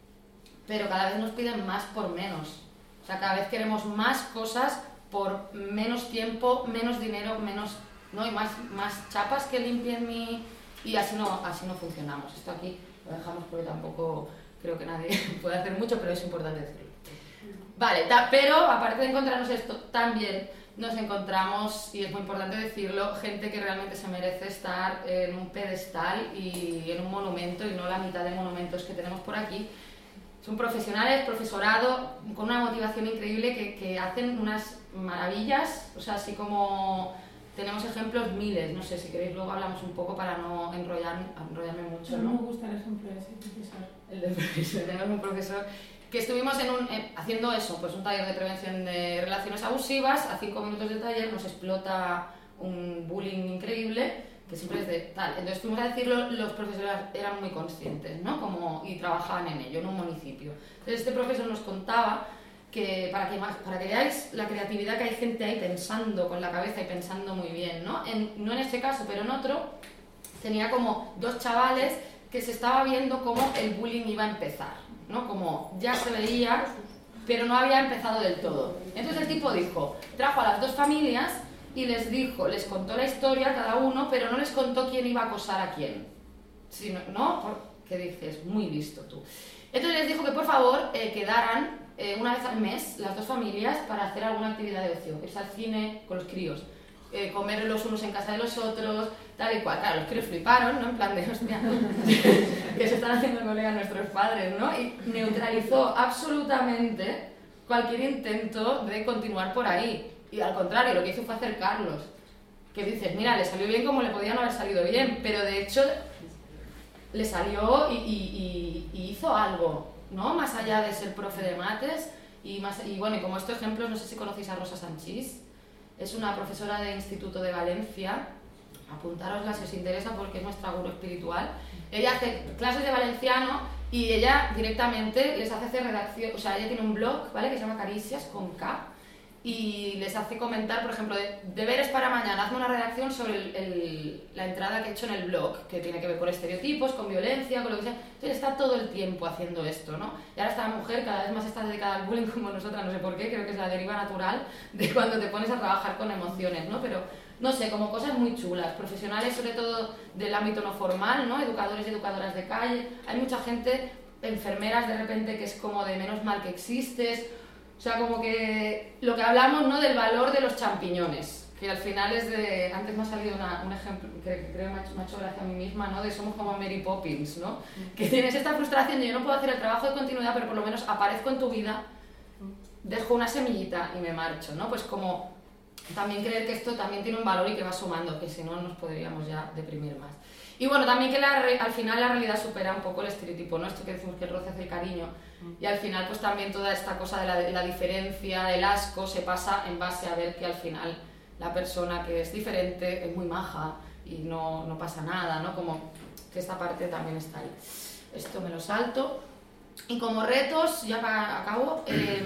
pero cada vez nos piden más por menos. O sea, cada vez queremos más cosas por menos tiempo, menos dinero, menos, ¿no? Y más chapas que limpien mi... Y así no funcionamos. Esto aquí lo dejamos porque tampoco creo que nadie puede hacer mucho, pero es importante decirlo. Vale, pero aparte de encontrarnos esto, también nos encontramos, y es muy importante decirlo, gente que realmente se merece estar en un pedestal y en un monumento, y no la mitad de monumentos que tenemos por aquí. Son profesionales, profesorado, con una motivación increíble que hacen unas maravillas, o sea, así como tenemos ejemplos miles, no sé, si queréis luego hablamos un poco para no enrollarme mucho, ¿no? Me gusta el ejemplo de ese profesor. El del profesor, tenemos un profesor que estuvimos haciendo eso, pues un taller de prevención de relaciones abusivas, a 5 minutos de taller nos explota un bullying increíble, que siempre es de tal. Entonces, fuimos a decirlo, los profesores eran muy conscientes, ¿no? Y trabajaban en ello, en un municipio. Entonces, este profesor nos contaba que para que veáis la creatividad que hay gente ahí pensando con la cabeza y pensando muy bien, ¿no? No en este caso, pero en otro, tenía como 2 chavales que se estaba viendo cómo el bullying iba a empezar, ¿no? Como ya se veía, pero no había empezado del todo. Entonces el tipo trajo a las 2 familias y les contó la historia cada uno, pero no les contó quién iba a acosar a quién. Sino, ¿no? ¿Qué dices? Muy listo tú. Entonces les dijo que por favor quedaran una vez al mes las 2 familias para hacer alguna actividad de ocio, irse al cine con los críos, comer los unos en casa de los otros, tal y cual. Claro, los críos fliparon, ¿no? En plan de, hostia, que se están haciendo colegas nuestros padres, ¿no? Y neutralizó absolutamente cualquier intento de continuar por ahí. Y al contrario, lo que hizo fue acercarlos. Que dices, mira, le salió bien como le podía no haber salido bien, pero de hecho le salió y hizo algo, ¿no? Más allá de ser profe de mates. Y bueno, y como estos ejemplos, no sé si conocéis a Rosa Sanchís, es una profesora de Instituto de Valencia, apuntárosla si os interesa porque es nuestra gurú espiritual. Ella hace clases de valenciano y ella directamente les hace redacción, o sea, ella tiene un blog, ¿vale? Que se llama Caricias, con K, y les hace comentar, por ejemplo, deberes para mañana, hazme una redacción sobre la entrada que he hecho en el blog, que tiene que ver con estereotipos, con violencia, con lo que sea. Entonces está todo el tiempo haciendo esto, ¿no? Y ahora esta mujer cada vez más está dedicada al bullying como nosotras, no sé por qué, creo que es la deriva natural de cuando te pones a trabajar con emociones, ¿no? Pero, no sé, como cosas muy chulas, profesionales sobre todo del ámbito no formal, ¿no? Educadores y educadoras de calle, hay mucha gente, enfermeras de repente que es como de menos mal que existes. O sea, como que lo que hablamos, ¿no? Del valor de los champiñones, que al final es de... Antes me ha salido un ejemplo que creo que me ha hecho gracia a mí misma, ¿no? De somos como Mary Poppins, ¿no? Que tienes esta frustración de yo no puedo hacer el trabajo de continuidad, pero por lo menos aparezco en tu vida, dejo una semillita y me marcho, ¿no? Pues como también creer que esto también tiene un valor y que va sumando, que si no nos podríamos ya deprimir más. Y bueno, también que al final la realidad supera un poco el estereotipo, ¿no? Esto que decimos que el roce hace el cariño. Y al final pues también toda esta cosa de la diferencia, el asco, se pasa en base a ver que al final la persona que es diferente es muy maja y no pasa nada, ¿no? Como que esta parte también está ahí. Esto me lo salto. Y como retos, ya acabo,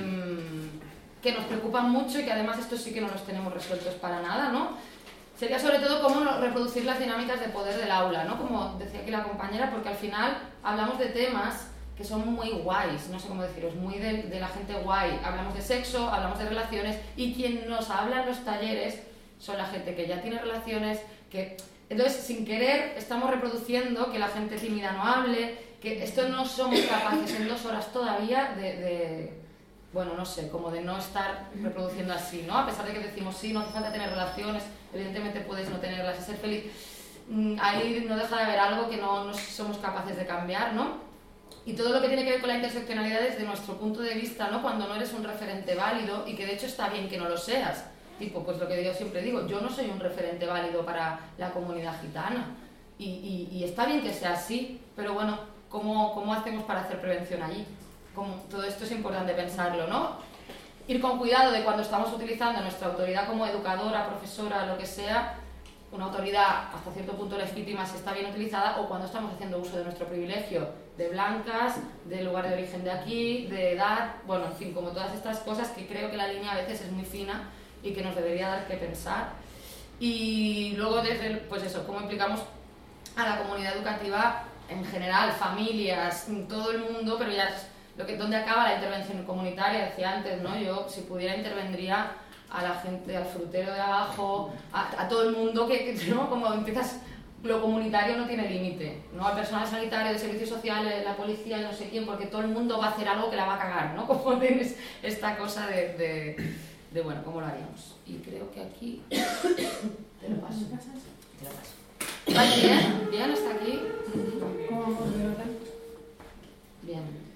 que nos preocupan mucho y que además estos sí que no los tenemos resueltos para nada, ¿no? Sería sobre todo cómo reproducir las dinámicas de poder del aula, ¿no? Como decía aquí la compañera, porque al final hablamos de temas que son muy guays, no sé cómo deciros, muy de la gente guay. Hablamos de sexo, hablamos de relaciones, y quien nos habla en los talleres son la gente que ya tiene relaciones, que... Entonces, sin querer, estamos reproduciendo que la gente tímida no hable, que esto no somos capaces en 2 horas todavía bueno, no sé, como de no estar reproduciendo así, ¿no? A pesar de que decimos, sí, no hace falta tener relaciones, evidentemente puedes no tenerlas y ser feliz, ahí no deja de haber algo que no somos capaces de cambiar, ¿no? Y todo lo que tiene que ver con la interseccionalidad desde nuestro punto de vista, ¿no? Cuando no eres un referente válido, y que de hecho está bien que no lo seas, tipo, pues lo que yo siempre digo, yo no soy un referente válido para la comunidad gitana y está bien que sea así, pero bueno, ¿cómo hacemos para hacer prevención allí? Todo esto es importante pensarlo, ¿no? Ir con cuidado de cuando estamos utilizando nuestra autoridad como educadora, profesora, lo que sea, una autoridad hasta cierto punto legítima si está bien utilizada, o cuando estamos haciendo uso de nuestro privilegio de blancas, del lugar de origen de aquí, de edad, bueno, en fin, como todas estas cosas que creo que la línea a veces es muy fina y que nos debería dar que pensar. Y luego desde, pues eso, cómo implicamos a la comunidad educativa en general, familias, todo el mundo, pero ya es donde acaba la intervención comunitaria, decía antes, ¿no? Yo, si pudiera, intervendría a la gente, al frutero de abajo, a todo el mundo, ¿no? Como empiezas, lo comunitario no tiene límite, ¿no? Al personal sanitario, de servicios sociales, la policía, no sé quién, porque todo el mundo va a hacer algo que la va a cagar, ¿no? Como tienes esta cosa de bueno, ¿cómo lo haríamos? Y creo que aquí te lo paso. Te lo paso. Vale, bien, bien, hasta aquí. Bien.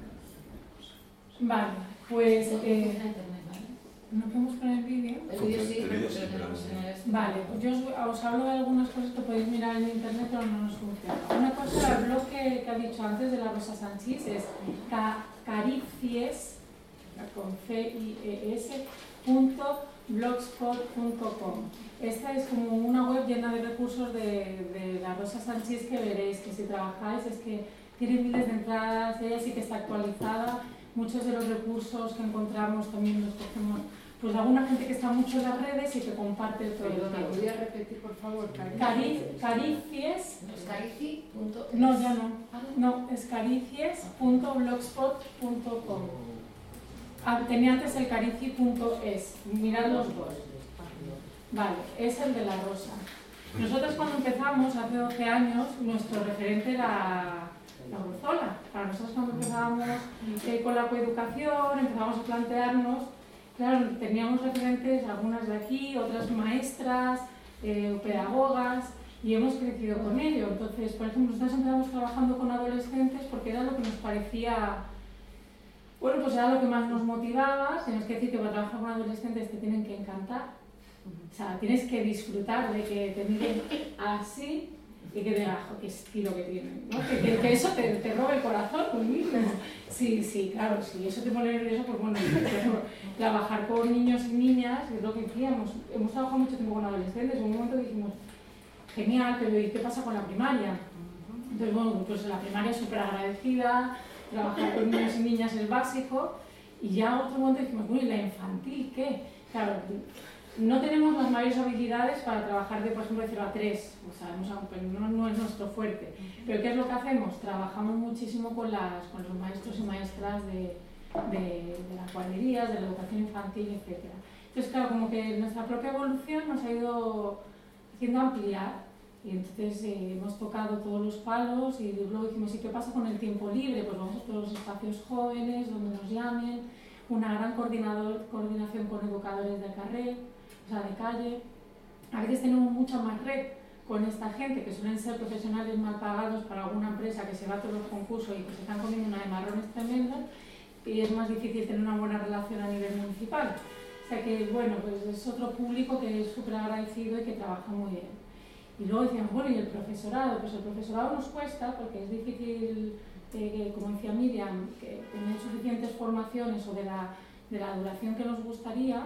Vale, pues ¿no podemos poner vídeo? El vídeo sí, pero tenemos Vale, pues yo os hablo de algunas cosas que podéis mirar en internet, pero no nos funciona. Una cosa, el blog que ha dicho antes de la Rosa Sanchís es caricies, con CIES.blogspot.com. Esta es como una web llena de recursos de la Rosa Sanchís que veréis, que si trabajáis es que tiene miles de entradas, ella sí que está actualizada. Muchos de los recursos que encontramos también los cogemos pues de alguna gente que está mucho en las redes y que comparte todo. Perdona, ¿podría repetir, por favor? Caricies. No, ya no. No, es caricies.blogspot.com. Tenía antes el carici.es. Mirad los dos. Vale, es el de la Rosa. Nosotros cuando empezamos, hace 12 años, nuestro referente era la Urzola. Para nosotros cuando empezábamos con la coeducación, empezamos a plantearnos, claro, teníamos referentes, algunas de aquí, otras maestras, pedagogas, y hemos crecido con ello. Entonces, por ejemplo, nosotros empezamos trabajando con adolescentes porque era lo que nos parecía, bueno, pues era lo que más nos motivaba. Tienes que decir que para trabajar con adolescentes te tienen que encantar. O sea, tienes que disfrutar de que te miren así y que digas, qué estilo que tienen, ¿no? Que eso te robe el corazón, pues mismo. Sí, claro, si eso te pone nervioso, pues bueno, trabajar con niños y niñas es lo que decíamos. Hemos trabajado mucho tiempo con adolescentes, en un momento dijimos, genial, pero ¿y qué pasa con la primaria? Entonces, bueno, pues la primaria es súper agradecida, trabajar con niños y niñas es básico, y ya otro momento dijimos, bueno, ¿y la infantil qué? Claro, no tenemos las mayores habilidades para trabajar por ejemplo, de 0 a 3, o sea, no es nuestro fuerte. Pero ¿qué es lo que hacemos? Trabajamos muchísimo con los maestros y maestras de las guarderías, de la educación infantil, etc. Entonces, claro, como que nuestra propia evolución nos ha ido haciendo ampliar. Y entonces hemos tocado todos los palos y luego dijimos, ¿y qué pasa con el tiempo libre? Pues vamos a todos los espacios jóvenes, donde nos llamen, una gran coordinación con educadores de carrera, o sea, de calle. A veces tenemos mucha más red con esta gente, que suelen ser profesionales mal pagados para alguna empresa que se va a todos los concursos y que se están comiendo una de marrones tremendas, y es más difícil tener una buena relación a nivel municipal. O sea que, bueno, pues es otro público que es súper agradecido y que trabaja muy bien. Y luego decíamos, bueno, ¿y el profesorado? Pues el profesorado nos cuesta porque es difícil, como decía Miriam, que tener suficientes formaciones o de la duración que nos gustaría,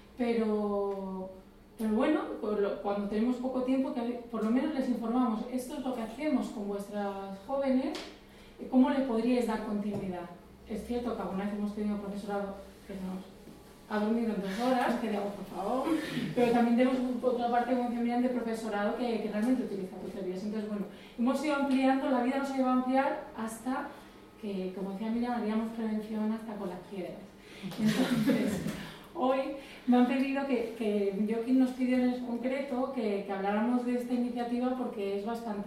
pero bueno, cuando tenemos poco tiempo, que por lo menos les informamos, esto es lo que hacemos con vuestras jóvenes, ¿cómo le podríais dar continuidad? Es cierto que alguna vez hemos tenido profesorado que nos ha dormido en 2 horas, que digo, por favor, pero también tenemos otra parte, como decía, de profesorado que realmente utiliza tutorías. Entonces, bueno, hemos ido ampliando, la vida nos ha ido a ampliar hasta que, como decía Miriam, haríamos prevención hasta con las piedras. Entonces, hoy me han pedido que Joaquín nos pidió en concreto que habláramos de esta iniciativa porque es bastante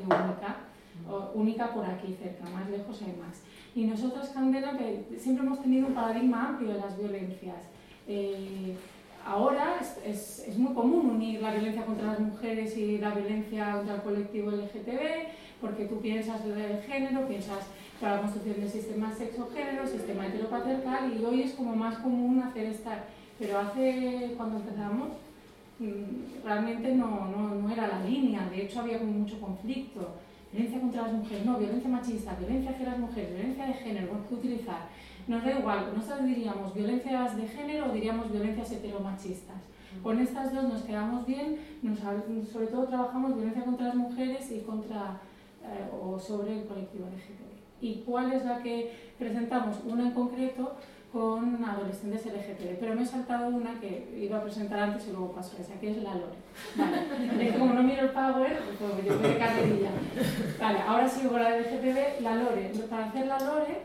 única por aquí cerca, más lejos hay más. Y nosotros, Candela, que siempre hemos tenido un paradigma amplio de las violencias. Ahora es muy común unir la violencia contra las mujeres y la violencia contra el colectivo LGTB, porque tú piensas en el género, piensas para la construcción del sistema sexo-género, sistema heteropatriarcal, y hoy es como más común hacer esta. Pero cuando empezamos, realmente no era la línea, de hecho había como mucho conflicto. Violencia contra las mujeres, no, violencia machista, violencia hacia las mujeres, violencia de género, ¿qué utilizar? Nos da igual, nosotros diríamos violencias de género o diríamos violencias heteromachistas. Con estas dos nos quedamos bien, sobre todo trabajamos violencia contra las mujeres y o sobre el colectivo LGTB. ¿Y cuál es la que presentamos? Una en concreto con adolescentes LGTB, pero me he saltado una que iba a presentar antes y luego paso a esa, que es la Lore. Vale. Como no miro el Power, pues yo voy de carrerilla. Vale, ahora sigo con la LGTB, la Lore. Para hacer la Lore,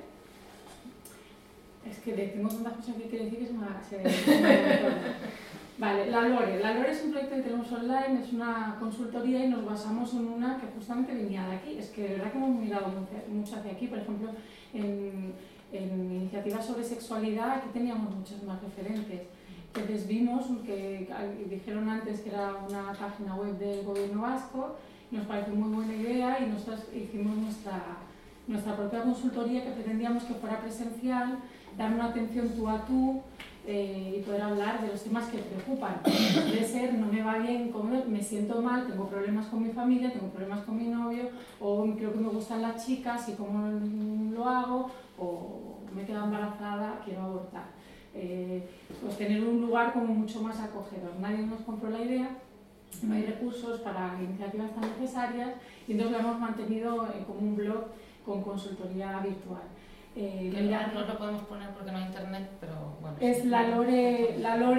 es que tengo tantas cosas que quiero decir que se me Vale, la Lore es un proyecto que tenemos online, es una consultoría y nos basamos en una que justamente venía de aquí. Es que de verdad que hemos mirado mucho hacia aquí, por ejemplo, en iniciativas sobre sexualidad, aquí teníamos muchos más referentes. Entonces vimos que dijeron antes que era una página web del gobierno vasco, nos pareció muy buena idea y nosotros hicimos nuestra propia consultoría que pretendíamos que fuera presencial, dar una atención tú a tú y poder hablar de los temas que preocupan. Puede ser, no me va bien, me siento mal, tengo problemas con mi familia, tengo problemas con mi novio, o creo que me gustan las chicas y cómo lo hago, o me quedo embarazada, quiero abortar. Pues tener un lugar como mucho más acogedor. Nadie nos compró la idea, no hay recursos para iniciativas tan necesarias y entonces lo hemos mantenido como un blog con consultoría virtual. No lo podemos poner porque no hay internet, pero bueno. Es lalore.org.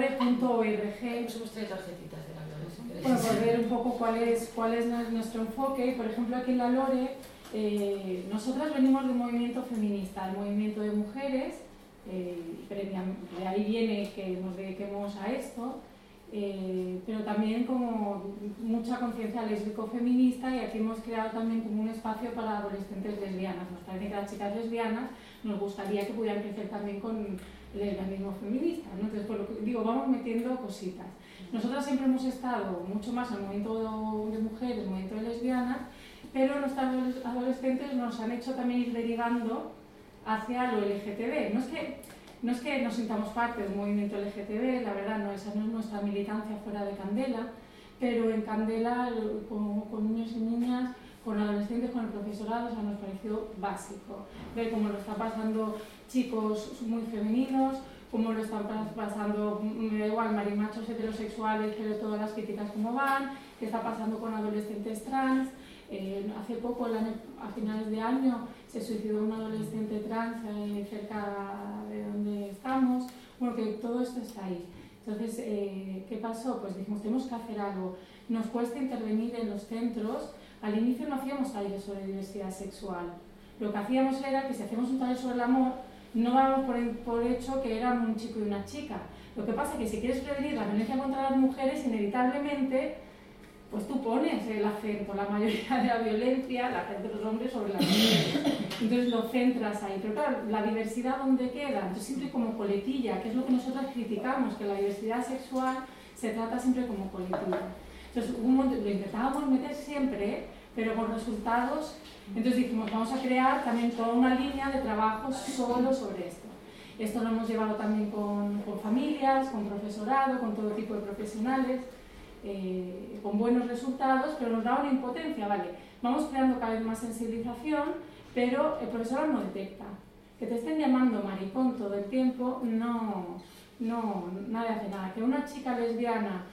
Hemos puesto tarjetitas de la Lore, si queréis. Bueno, por ver un poco cuál es nuestro enfoque. Por ejemplo, aquí en la Lore, nosotras venimos de un movimiento feminista, el movimiento de mujeres, de ahí viene que nos dediquemos a esto, pero también como mucha conciencia lésbico-feminista, y aquí hemos creado también como un espacio para adolescentes lesbianas. Nos parece que las chicas lesbianas nos gustaría que pudieran crecer también con el lesbianismo feminista, ¿no? Entonces, por lo que digo, vamos metiendo cositas. Nosotras siempre hemos estado mucho más en el movimiento de mujeres, el movimiento de lesbianas, pero nuestras adolescentes nos han hecho también ir derivando hacia lo LGTB. No es que nos sintamos parte de un movimiento LGTB, la verdad, esa no es nuestra militancia fuera de Candela, pero en Candela, con niños y niñas, con adolescentes, con el profesorado, o sea, nos pareció básico. Ver cómo lo están pasando chicos muy femeninos, cómo lo están pasando, me da igual, marimachos heterosexuales, pero todas las críticas cómo van, qué está pasando con adolescentes trans. Hace poco, a finales de año, se suicidó un adolescente trans cerca de donde estamos. Bueno, que todo esto está ahí. Entonces, ¿qué pasó? Pues dijimos, tenemos que hacer algo. Nos cuesta intervenir en los centros. Al inicio no hacíamos talleres sobre diversidad sexual. Lo que hacíamos era que si hacíamos un taller sobre el amor, no damos por hecho que eran un chico y una chica. Lo que pasa es que si quieres prevenir la violencia contra las mujeres, inevitablemente, pues tú pones el acento, la mayoría de la violencia, la acento de los hombres sobre las mujeres. Entonces lo centras ahí. Pero claro, la diversidad, ¿dónde queda? Entonces siempre como coletilla, que es lo que nosotros criticamos, que la diversidad sexual se trata siempre como coletilla. Entonces lo intentábamos meter siempre, pero con resultados. Entonces dijimos, vamos a crear también toda una línea de trabajo solo sobre esto. Esto lo hemos llevado también con familias, con profesorado, con todo tipo de profesionales. Con buenos resultados, pero nos da una impotencia, ¿vale? Vamos creando cada vez más sensibilización, pero el profesor no detecta. Que te estén llamando maricón todo el tiempo, nadie hace nada. Que una chica lesbiana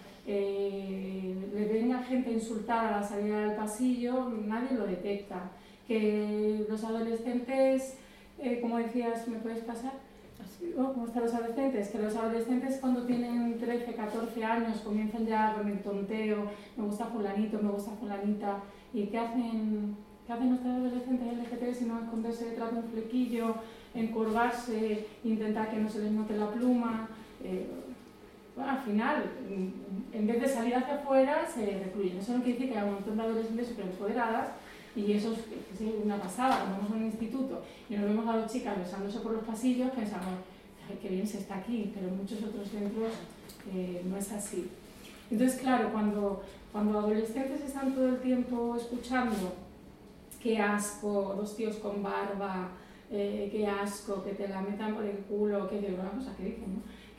le venga gente a insultar a la salida del pasillo, nadie lo detecta. Que los adolescentes, como decías, ¿me puedes pasar? ¿Cómo están los adolescentes? Que los adolescentes cuando tienen 13, 14 años comienzan ya con el tonteo, me gusta fulanito, me gusta fulanita, ¿y qué hacen nuestros adolescentes LGTB si no esconderse detrás de un flequillo, encorvarse, intentar que no se les note la pluma? Bueno, al final, en vez de salir hacia afuera, se recluyen. Eso no quiere decir que haya un montón de adolescentes superempoderadas, y eso es una pasada. Cuando vamos a un instituto y nos vemos a dos chicas besándose por los pasillos, pensamos, ay, qué bien se está aquí, pero en muchos otros centros no es así. Entonces, claro, cuando adolescentes están todo el tiempo escuchando qué asco, dos tíos con barba, qué asco, que te la metan por el culo, que de una cosa que dicen, ¿no?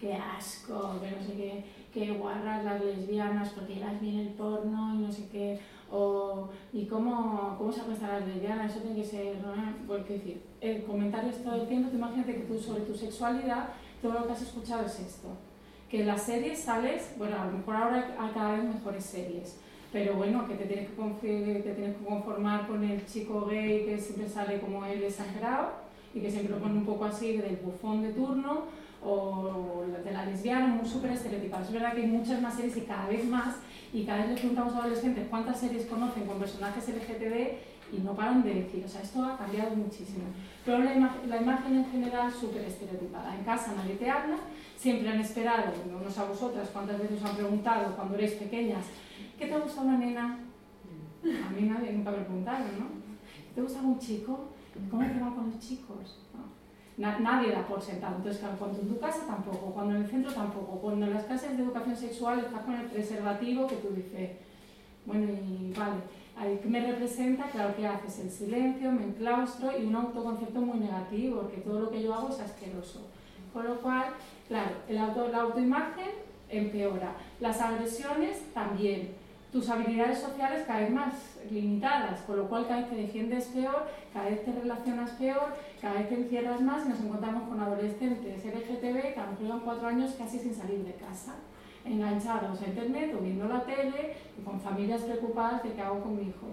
qué asco, que no sé qué, qué guarras las lesbianas porque ya las viene el porno y no sé qué, y cómo se acuestan las lesbianas, eso tiene que ser, ¿no? Porque decir, comentarios todo el tiempo, te imagínate que tú sobre tu sexualidad, todo lo que has escuchado es esto, que en las series sales, bueno, a lo mejor ahora hay cada vez mejores series, pero bueno, que te tienes que conformar con el chico gay que siempre sale como él exagerado y que siempre lo pone un poco así del bufón de turno, o de la lesbiana, muy súper estereotipado. Es verdad que hay muchas más series y cada vez más, y cada vez les preguntamos a adolescentes cuántas series conocen con personajes LGTB y no paran de decir, o sea, esto ha cambiado muchísimo. Pero la imagen en general súper estereotipada. En casa nadie te habla, siempre han esperado, no sé a vosotras cuántas veces os han preguntado cuando erais pequeñas, ¿qué te gusta una nena? A mí nadie nunca me preguntaron, ¿no? ¿Te gusta un chico? ¿Cómo te va con los chicos? Nadie da por sentado. Entonces, claro, cuando en tu casa tampoco, cuando en el centro tampoco, cuando en las clases de educación sexual estás con el preservativo que tú dices, bueno, y vale, ¿qué me representa? Claro, ¿qué haces? El silencio, me enclaustro y un autoconcepto muy negativo, porque todo lo que yo hago es asqueroso. Con lo cual, claro, la autoimagen empeora, las agresiones también, tus habilidades sociales cada vez más limitadas, con lo cual cada vez te defiendes peor, cada vez te relacionas peor, cada vez te encierras más y nos encontramos con adolescentes LGTB que a lo mejor llevan 4 años casi sin salir de casa, enganchados a internet o viendo la tele y con familias preocupadas de qué hago con mi hijo.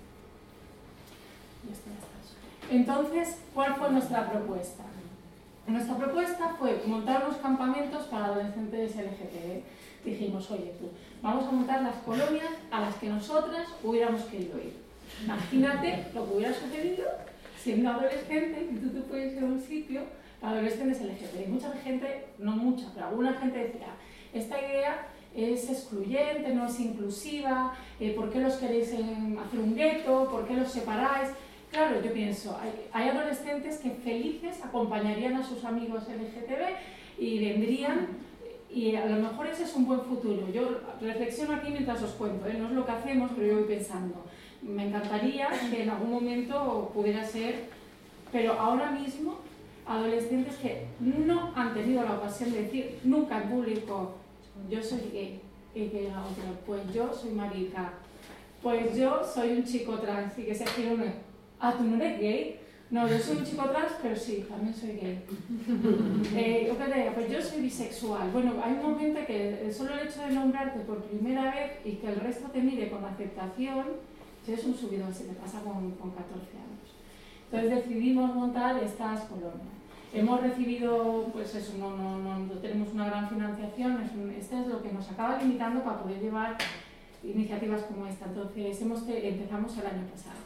Entonces, ¿cuál fue nuestra propuesta? Nuestra propuesta fue montar unos campamentos para adolescentes LGTB. Dijimos, oye tú, vamos a montar las colonias a las que nosotras hubiéramos querido ir. Imagínate lo que hubiera sucedido siendo adolescente y tú te puedes ir a un sitio para adolescentes LGTB. Mucha gente, no mucha, pero alguna gente decía, esta idea es excluyente, no es inclusiva, ¿por qué los queréis hacer un gueto? ¿Por qué los separáis? Claro, yo pienso, hay adolescentes que felices acompañarían a sus amigos LGTB y vendrían. Y a lo mejor ese es un buen futuro. Yo reflexiono aquí mientras os cuento, no es lo que hacemos, pero yo voy pensando. Me encantaría que en algún momento pudiera ser, pero ahora mismo, adolescentes que no han tenido la ocasión de decir nunca en público, yo soy gay, y que diga otro, pues yo soy marica, pues yo soy un chico trans, y que se gire uno, ah, ¿tú no eres gay? No, yo soy un chico trans, pero sí, también soy gay. Pues yo soy bisexual. Bueno, hay un momento que solo el hecho de nombrarte por primera vez y que el resto te mire con aceptación, es un subidón, se te pasa con 14 años. Entonces decidimos montar estas colonias. Hemos recibido, pues eso, no tenemos una gran financiación, esto es lo que nos acaba limitando para poder llevar iniciativas como esta. Entonces empezamos el año pasado.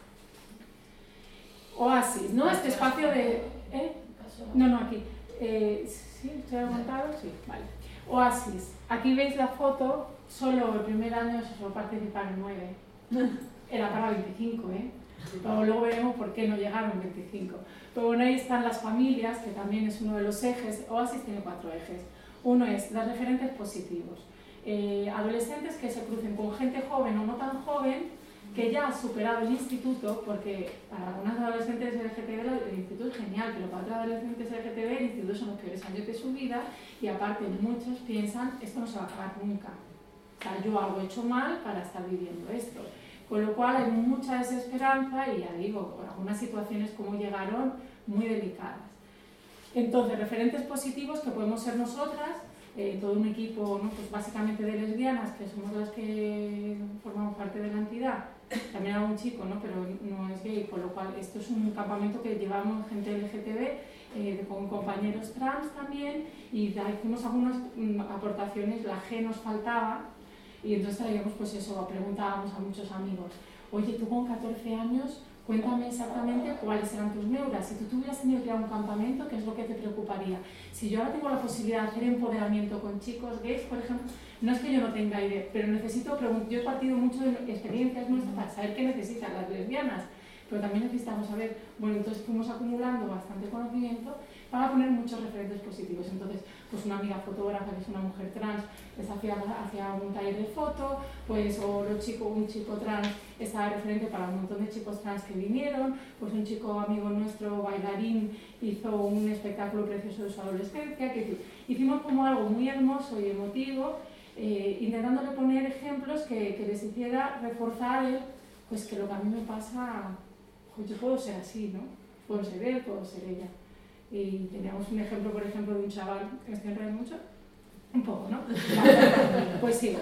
Oasis, ¿no? Este espacio de... No, aquí. ¿Sí? ¿Estoy aguantado? Sí, vale. Oasis. Aquí veis la foto, solo el primer año solo participaron 9. Era para 25, Pero luego veremos por qué no llegaron 25. Pero bueno, ahí están las familias, que también es uno de los ejes. Oasis tiene 4 ejes. Uno es los referentes positivos. Adolescentes que se crucen con gente joven o no tan joven, que ya ha superado el instituto, porque para algunas adolescentes LGTB el instituto es genial, pero para otras adolescentes LGTB el instituto son los peores años de su vida y aparte muchos piensan, esto no se va a acabar nunca. O sea, yo algo he hecho mal para estar viviendo esto. Con lo cual hay mucha desesperanza y ya digo, algunas situaciones como llegaron muy delicadas. Entonces, referentes positivos que podemos ser nosotras, todo un equipo, ¿no? Pues básicamente de lesbianas, que somos las que formamos parte de la entidad. También hay un chico, ¿no? Pero no es gay, con lo cual esto es un campamento que llevamos gente LGTB, con compañeros trans también, y hicimos algunas aportaciones, la G nos faltaba, y entonces traíamos pues eso, preguntábamos a muchos amigos, oye, tú con 14 años, cuéntame exactamente cuáles eran tus neuras. Si tú tuvieras tenido que ir a un campamento, ¿qué es lo que te preocuparía? Si yo ahora tengo la posibilidad de hacer empoderamiento con chicos gays, por ejemplo, no es que yo no tenga idea, pero necesito preguntar. Yo he partido mucho de experiencias nuestras para saber qué necesitan las lesbianas. pero también necesitamos saber, bueno, entonces fuimos acumulando bastante conocimiento para poner muchos referentes positivos. Entonces, pues una amiga fotógrafa que es una mujer trans les hacía un taller de foto, pues o un chico trans estaba referente para un montón de chicos trans que vinieron, pues un chico amigo nuestro, bailarín, hizo un espectáculo precioso de su adolescencia, que hicimos como algo muy hermoso y emotivo, intentándole poner ejemplos que les hiciera reforzar pues que lo que a mí me pasa, pues yo puedo ser así, ¿no? Puedo ser él, puedo ser ella. Y teníamos un ejemplo, por ejemplo, de un chaval que estoy enredando mucho, un poco, ¿no? Pues sí.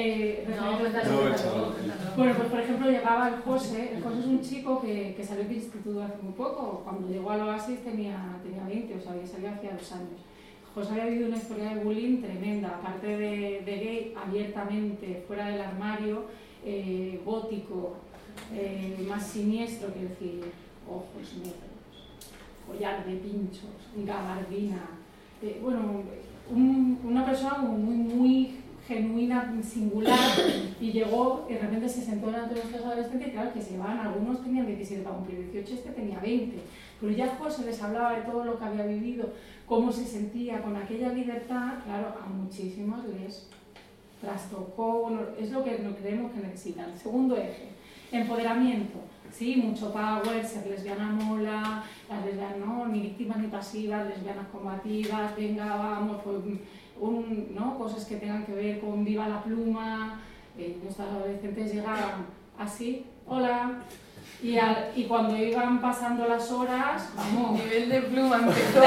Bueno, pues por ejemplo llegaba el José. El José es un chico que salió del instituto hace muy poco. Cuando llegó al Oasis tenía 20, o sea, había salido hacía 2 años. José había vivido una historia de bullying tremenda, aparte de gay, abiertamente, fuera del armario, gótico, más siniestro, quiero decir, ojos negros, collar de pinchos, gabardina, bueno, una persona muy genuina, singular, y llegó y de repente se sentó delante de nuestros adolescentes y claro que se llevaban, algunos tenían 17 para cumplir 18, este tenía 20, pero ya José les hablaba de todo lo que había vivido, cómo se sentía con aquella libertad, claro, a muchísimos les trastocó, bueno, es lo que creemos que necesitan. Segundo eje, empoderamiento. Sí, mucho power, ser lesbiana mola, las lesbianas no, ni víctimas ni pasivas, lesbianas combativas, venga, vamos, pues, ¿no? Cosas que tengan que ver con viva la pluma, nuestros adolescentes llegaban así, hola, y cuando iban pasando las horas, vamos... El nivel de pluma empezó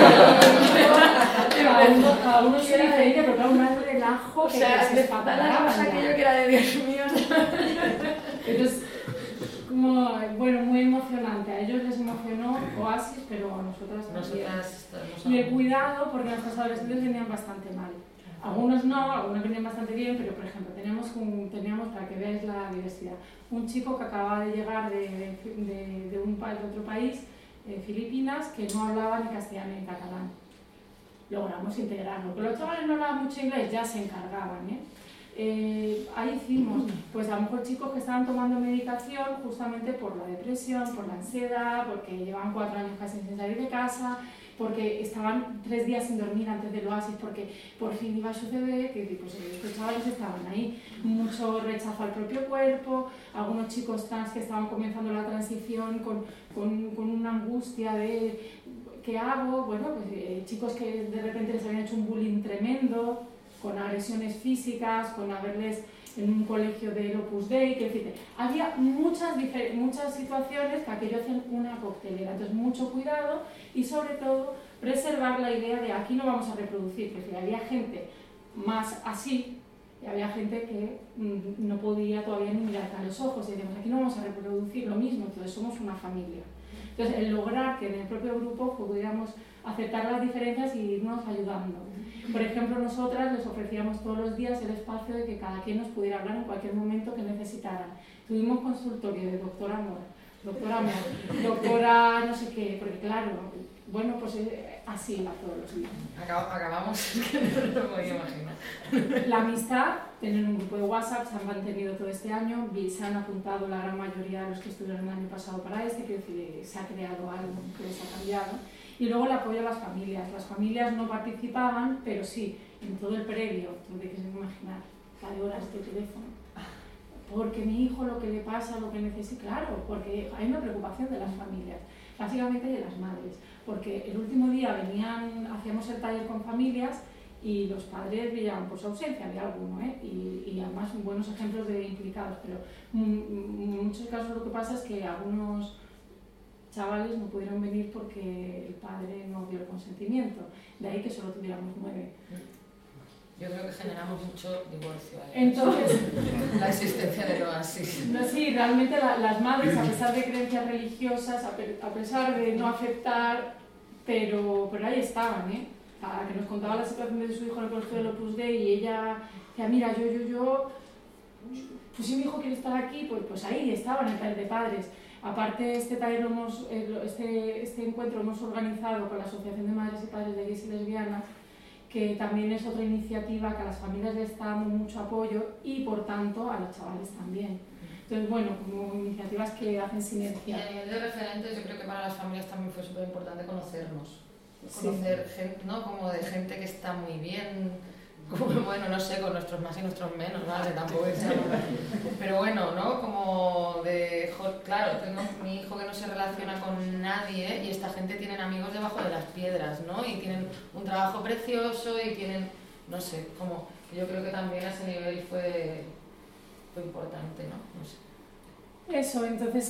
a uno se diferencia, pero claro, un relajo que se espatalaban aquello que era de Dios mío. Entonces, como, bueno, muy emocionante. A ellos les emocionó Oasis, pero a nosotras también. Y el cuidado, porque nuestros adolescentes venían bastante mal. Algunos no, algunos venían bastante bien, pero por ejemplo, teníamos para que veáis la diversidad, un chico que acababa de llegar de otro país, Filipinas, que no hablaba ni castellano ni catalán. Logramos integrarlo. Pero los chavales no hablaban mucho inglés, ya se encargaban, ahí hicimos, pues a lo mejor chicos que estaban tomando medicación justamente por la depresión, por la ansiedad, porque llevaban 4 años casi sin salir de casa, porque estaban 3 días sin dormir antes del Oasis, porque por fin iba a suceder, que pues, estos chavales estaban ahí, mucho rechazo al propio cuerpo, algunos chicos trans que estaban comenzando la transición con una angustia de ¿qué hago? Bueno, pues chicos que de repente les habían hecho un bullying tremendo, con agresiones físicas, con haberles en un colegio del Opus Dei, que decir, había muchas situaciones que aquello hacían una coctelera, entonces mucho cuidado y sobre todo preservar la idea de aquí no vamos a reproducir, que había gente más así y había gente que no podía todavía ni mirar a los ojos y decíamos aquí no vamos a reproducir lo mismo, entonces somos una familia. Entonces el lograr que en el propio grupo pudiéramos aceptar las diferencias y irnos ayudando. Por ejemplo, nosotras les ofrecíamos todos los días el espacio de que cada quien nos pudiera hablar en cualquier momento que necesitaran. Tuvimos consultorio de doctora amor, doctora no sé qué, porque claro, bueno, pues así va todos los días. Acabamos, es que no lo podía imaginar. La amistad, tener un grupo de WhatsApp, se han mantenido todo este año, se han apuntado la gran mayoría de los que estuvieron el año pasado para quiero decir, se ha creado algo que les ha cambiado. Y luego el apoyo a las familias no participaban, pero sí, en todo el previo, tú te quieres imaginar, cada hora este teléfono, porque mi hijo lo que le pasa, lo que necesita, claro, porque hay una preocupación de las familias, básicamente de las madres, porque el último día hacíamos el taller con familias y los padres brillaban por su ausencia, había alguno, y además buenos ejemplos de implicados, pero en muchos casos lo que pasa es que algunos chavales no pudieron venir porque el padre no dio el consentimiento, de ahí que solo tuviéramos 9. Yo creo que generamos mucho divorcio ahí. Entonces, la existencia del Oasis. No, sí, realmente las madres, a pesar de creencias religiosas, a pesar de no aceptar, pero ahí estaban, a que nos contaba la situación de su hijo en el colegio del Opus Dei y ella decía, mira, pues si mi hijo quiere estar aquí, pues ahí estaban en el taller de padres. Aparte, este encuentro lo hemos organizado con la Asociación de Madres y Padres de Gays y Lesbianas, que también es otra iniciativa que a las familias les está dando mucho apoyo y por tanto a los chavales también. Entonces, bueno, como iniciativas que hacen sinergia. Y a nivel de referentes, yo creo que para las familias también fue súper importante conocernos. Conocer gente, ¿no? Como de gente que está muy bien, como, bueno, no sé, con nuestros más y nuestros menos, ¿vale? Tampoco es algo. Pero bueno, ¿no? Como de, claro, tengo mi hijo que no se relaciona con nadie y esta gente tienen amigos debajo de las piedras, ¿no? Y tienen un trabajo precioso y tienen, no sé, como, yo creo que también a ese nivel fue importante, ¿no? No sé. Eso, entonces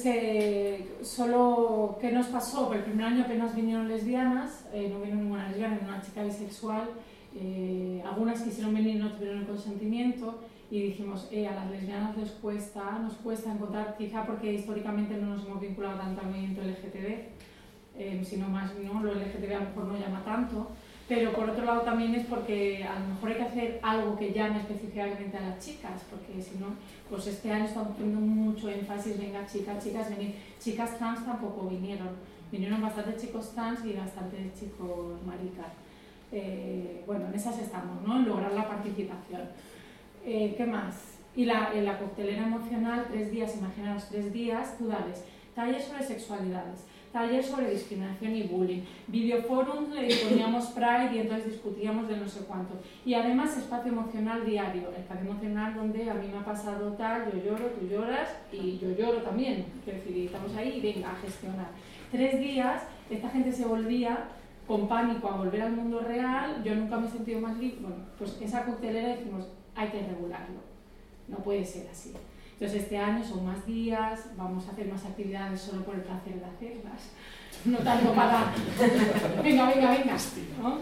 ¿qué nos pasó? Pues el primer año apenas vinieron lesbianas, no vino ninguna lesbiana, ni una chica bisexual, algunas quisieron venir y no tuvieron el consentimiento y dijimos, a las lesbianas nos cuesta encontrar, quizá porque históricamente no nos hemos vinculado tanto al movimiento LGTB, sino más, ¿no? Lo LGTB a lo mejor no llama tanto, pero por otro lado también es porque a lo mejor hay que hacer algo que llame específicamente a las chicas, porque si no, pues este año estamos poniendo mucho énfasis, venga chicas, venid. Chicas trans tampoco vinieron bastantes chicos trans y bastantes chicos maricas. Bueno, en esas estamos, ¿no? En lograr la participación. ¿Qué más? Y la coctelera emocional, 3 días, imaginaos 3 días, tú dales talleres sobre sexualidades, taller sobre discriminación y bullying, videoforum, poníamos Pride y entonces discutíamos de no sé cuánto. Y además espacio emocional diario, espacio emocional donde a mí me ha pasado tal, yo lloro, tú lloras y yo lloro también. Quiero decir, estamos ahí y venga a gestionar. 3 días, esta gente se volvía con pánico a volver al mundo real, yo nunca me he sentido más libre. Bueno, pues esa coctelera dijimos, hay que regularlo, no puede ser así. Entonces este año son más días, vamos a hacer más actividades solo por el placer de hacerlas, no tanto para venga, ¿no?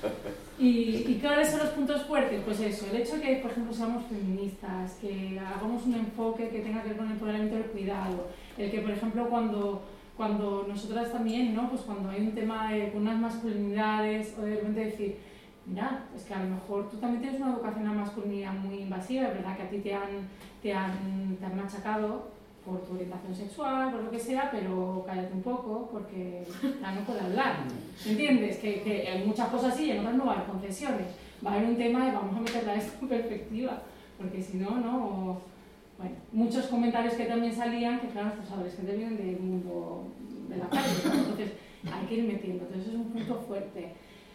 ¿Y cuáles son los puntos fuertes? Pues eso, el hecho de que, por ejemplo, seamos feministas, que hagamos un enfoque que tenga que ver con el empoderamiento del cuidado, el que, por ejemplo, cuando nosotras también, ¿no? Pues cuando hay un tema con unas masculinidades, o de repente decir, mira, es que a lo mejor tú también tienes una educación a masculinidad muy invasiva, es verdad que a ti te han machacado por tu orientación sexual, por lo que sea, pero cállate un poco porque ya no puedo hablar, ¿entiendes? Que hay muchas cosas sí y en otras no va a haber concesiones, va a haber un tema y vamos a meterla esto en perspectiva, porque si no, no... Bueno, muchos comentarios que también salían, que claro, estos adolescentes vienen del mundo de la calle, ¿no? Entonces hay que ir metiendo, entonces es un punto fuerte.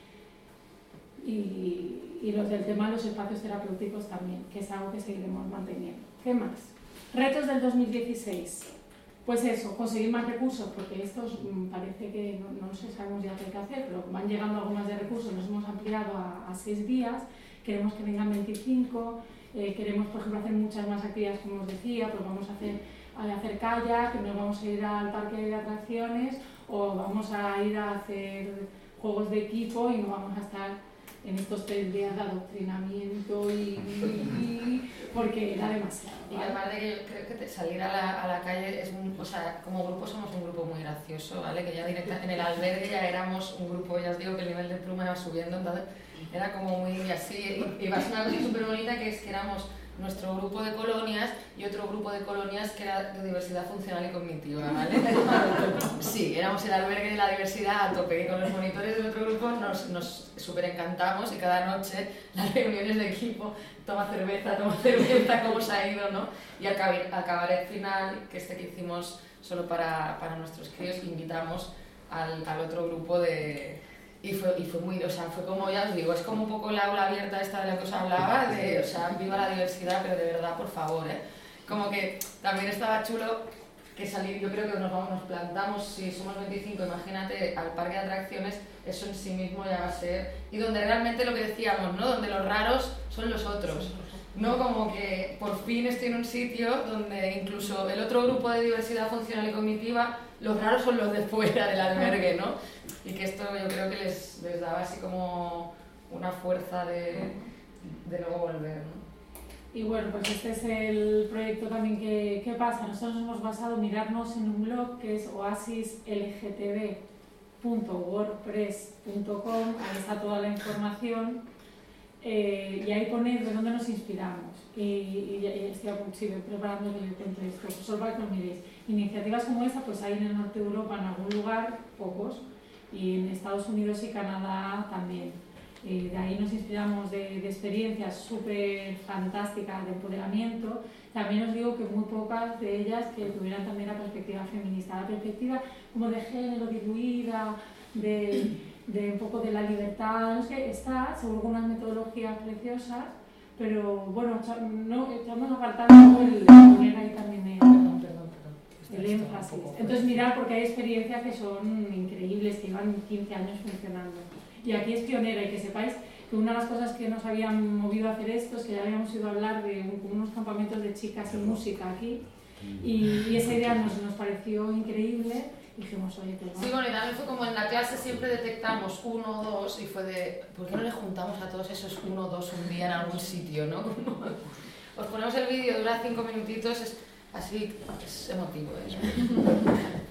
Y los del tema de los espacios terapéuticos también, que es algo que seguiremos manteniendo. ¿Qué más? Retos del 2016. Pues eso, conseguir más recursos, porque estos parece que no sé, sabemos ya qué hay que hacer, pero van llegando algo más de recursos, nos hemos ampliado a 6 días, queremos que vengan 25, queremos, por ejemplo, hacer muchas más actividades, como os decía, pues vamos a hacer kayak, nos vamos a ir al parque de atracciones, o vamos a ir a hacer juegos de equipo y no vamos a estar en estos 3 días de adoctrinamiento porque era demasiado. ¿Vale? Y aparte que yo creo que salir a la calle es o sea, como grupo somos un grupo muy gracioso, ¿vale? Que ya en el albergue ya éramos un grupo, ya os digo que el nivel de pluma iba subiendo, entonces era como muy así, y va a ser una cosa súper bonita que es que éramos nuestro grupo de colonias y otro grupo de colonias que era de diversidad funcional y cognitiva, ¿vale? Sí, éramos el albergue de la diversidad a tope, y con los monitores del otro grupo nos súper encantamos y cada noche las reuniones de equipo, toma cerveza, cómo se ha ido, ¿no? Y al cabaret final, que hicimos solo para nuestros críos, invitamos al otro grupo de... Y fue muy, o sea, fue como, ya os digo, es como un poco el aula abierta esta de la que os hablaba, de, o sea, viva la diversidad, pero de verdad, por favor, ¿eh? Como que también estaba chulo que salir, yo creo que nos plantamos, si somos 25, imagínate, al parque de atracciones, eso en sí mismo ya va a ser, y donde realmente lo que decíamos, ¿no? Donde los raros son los otros, ¿no? Como que por fin estoy en un sitio donde incluso el otro grupo de diversidad funcional y cognitiva, los raros son los de fuera del albergue, ¿no? Y que esto yo creo que les daba así como una fuerza de luego volver, ¿no? Y bueno, pues este es el proyecto también que pasa. Nosotros nos hemos basado en mirarnos en un blog que es oasislgtb.wordpress.com, ahí está toda la información y ahí ponéis de dónde nos inspiramos. Y estoy preparando que yo cuente esto, solo para que lo miréis. Iniciativas como esta, pues hay en el norte de Europa, en algún lugar, pocos, y en Estados Unidos y Canadá también. De ahí nos inspiramos de experiencias súper fantásticas de empoderamiento. También os digo que muy pocas de ellas que tuvieran también la perspectiva feminista, la perspectiva como de género diluida, de un poco de la libertad, no sé, está, seguro con unas metodologías preciosas, pero bueno, echamos a faltar un poco el poner ahí también el énfasis. Entonces mirad, porque hay experiencias que son increíbles, que llevan 15 años funcionando. Y aquí es pionera, y que sepáis que una de las cosas que nos habían movido a hacer esto es que ya habíamos ido a hablar de unos campamentos de chicas y música aquí, y esa idea nos pareció increíble. Dijimos, oye, pues sí, bueno, y también fue como en la clase siempre detectamos 1 o 2 y fue de, ¿por qué no le juntamos a todos esos 1 o 2 un día en algún sitio, no? Como, os ponemos el vídeo, dura 5 minutitos, es así, es emotivo, ¿eh?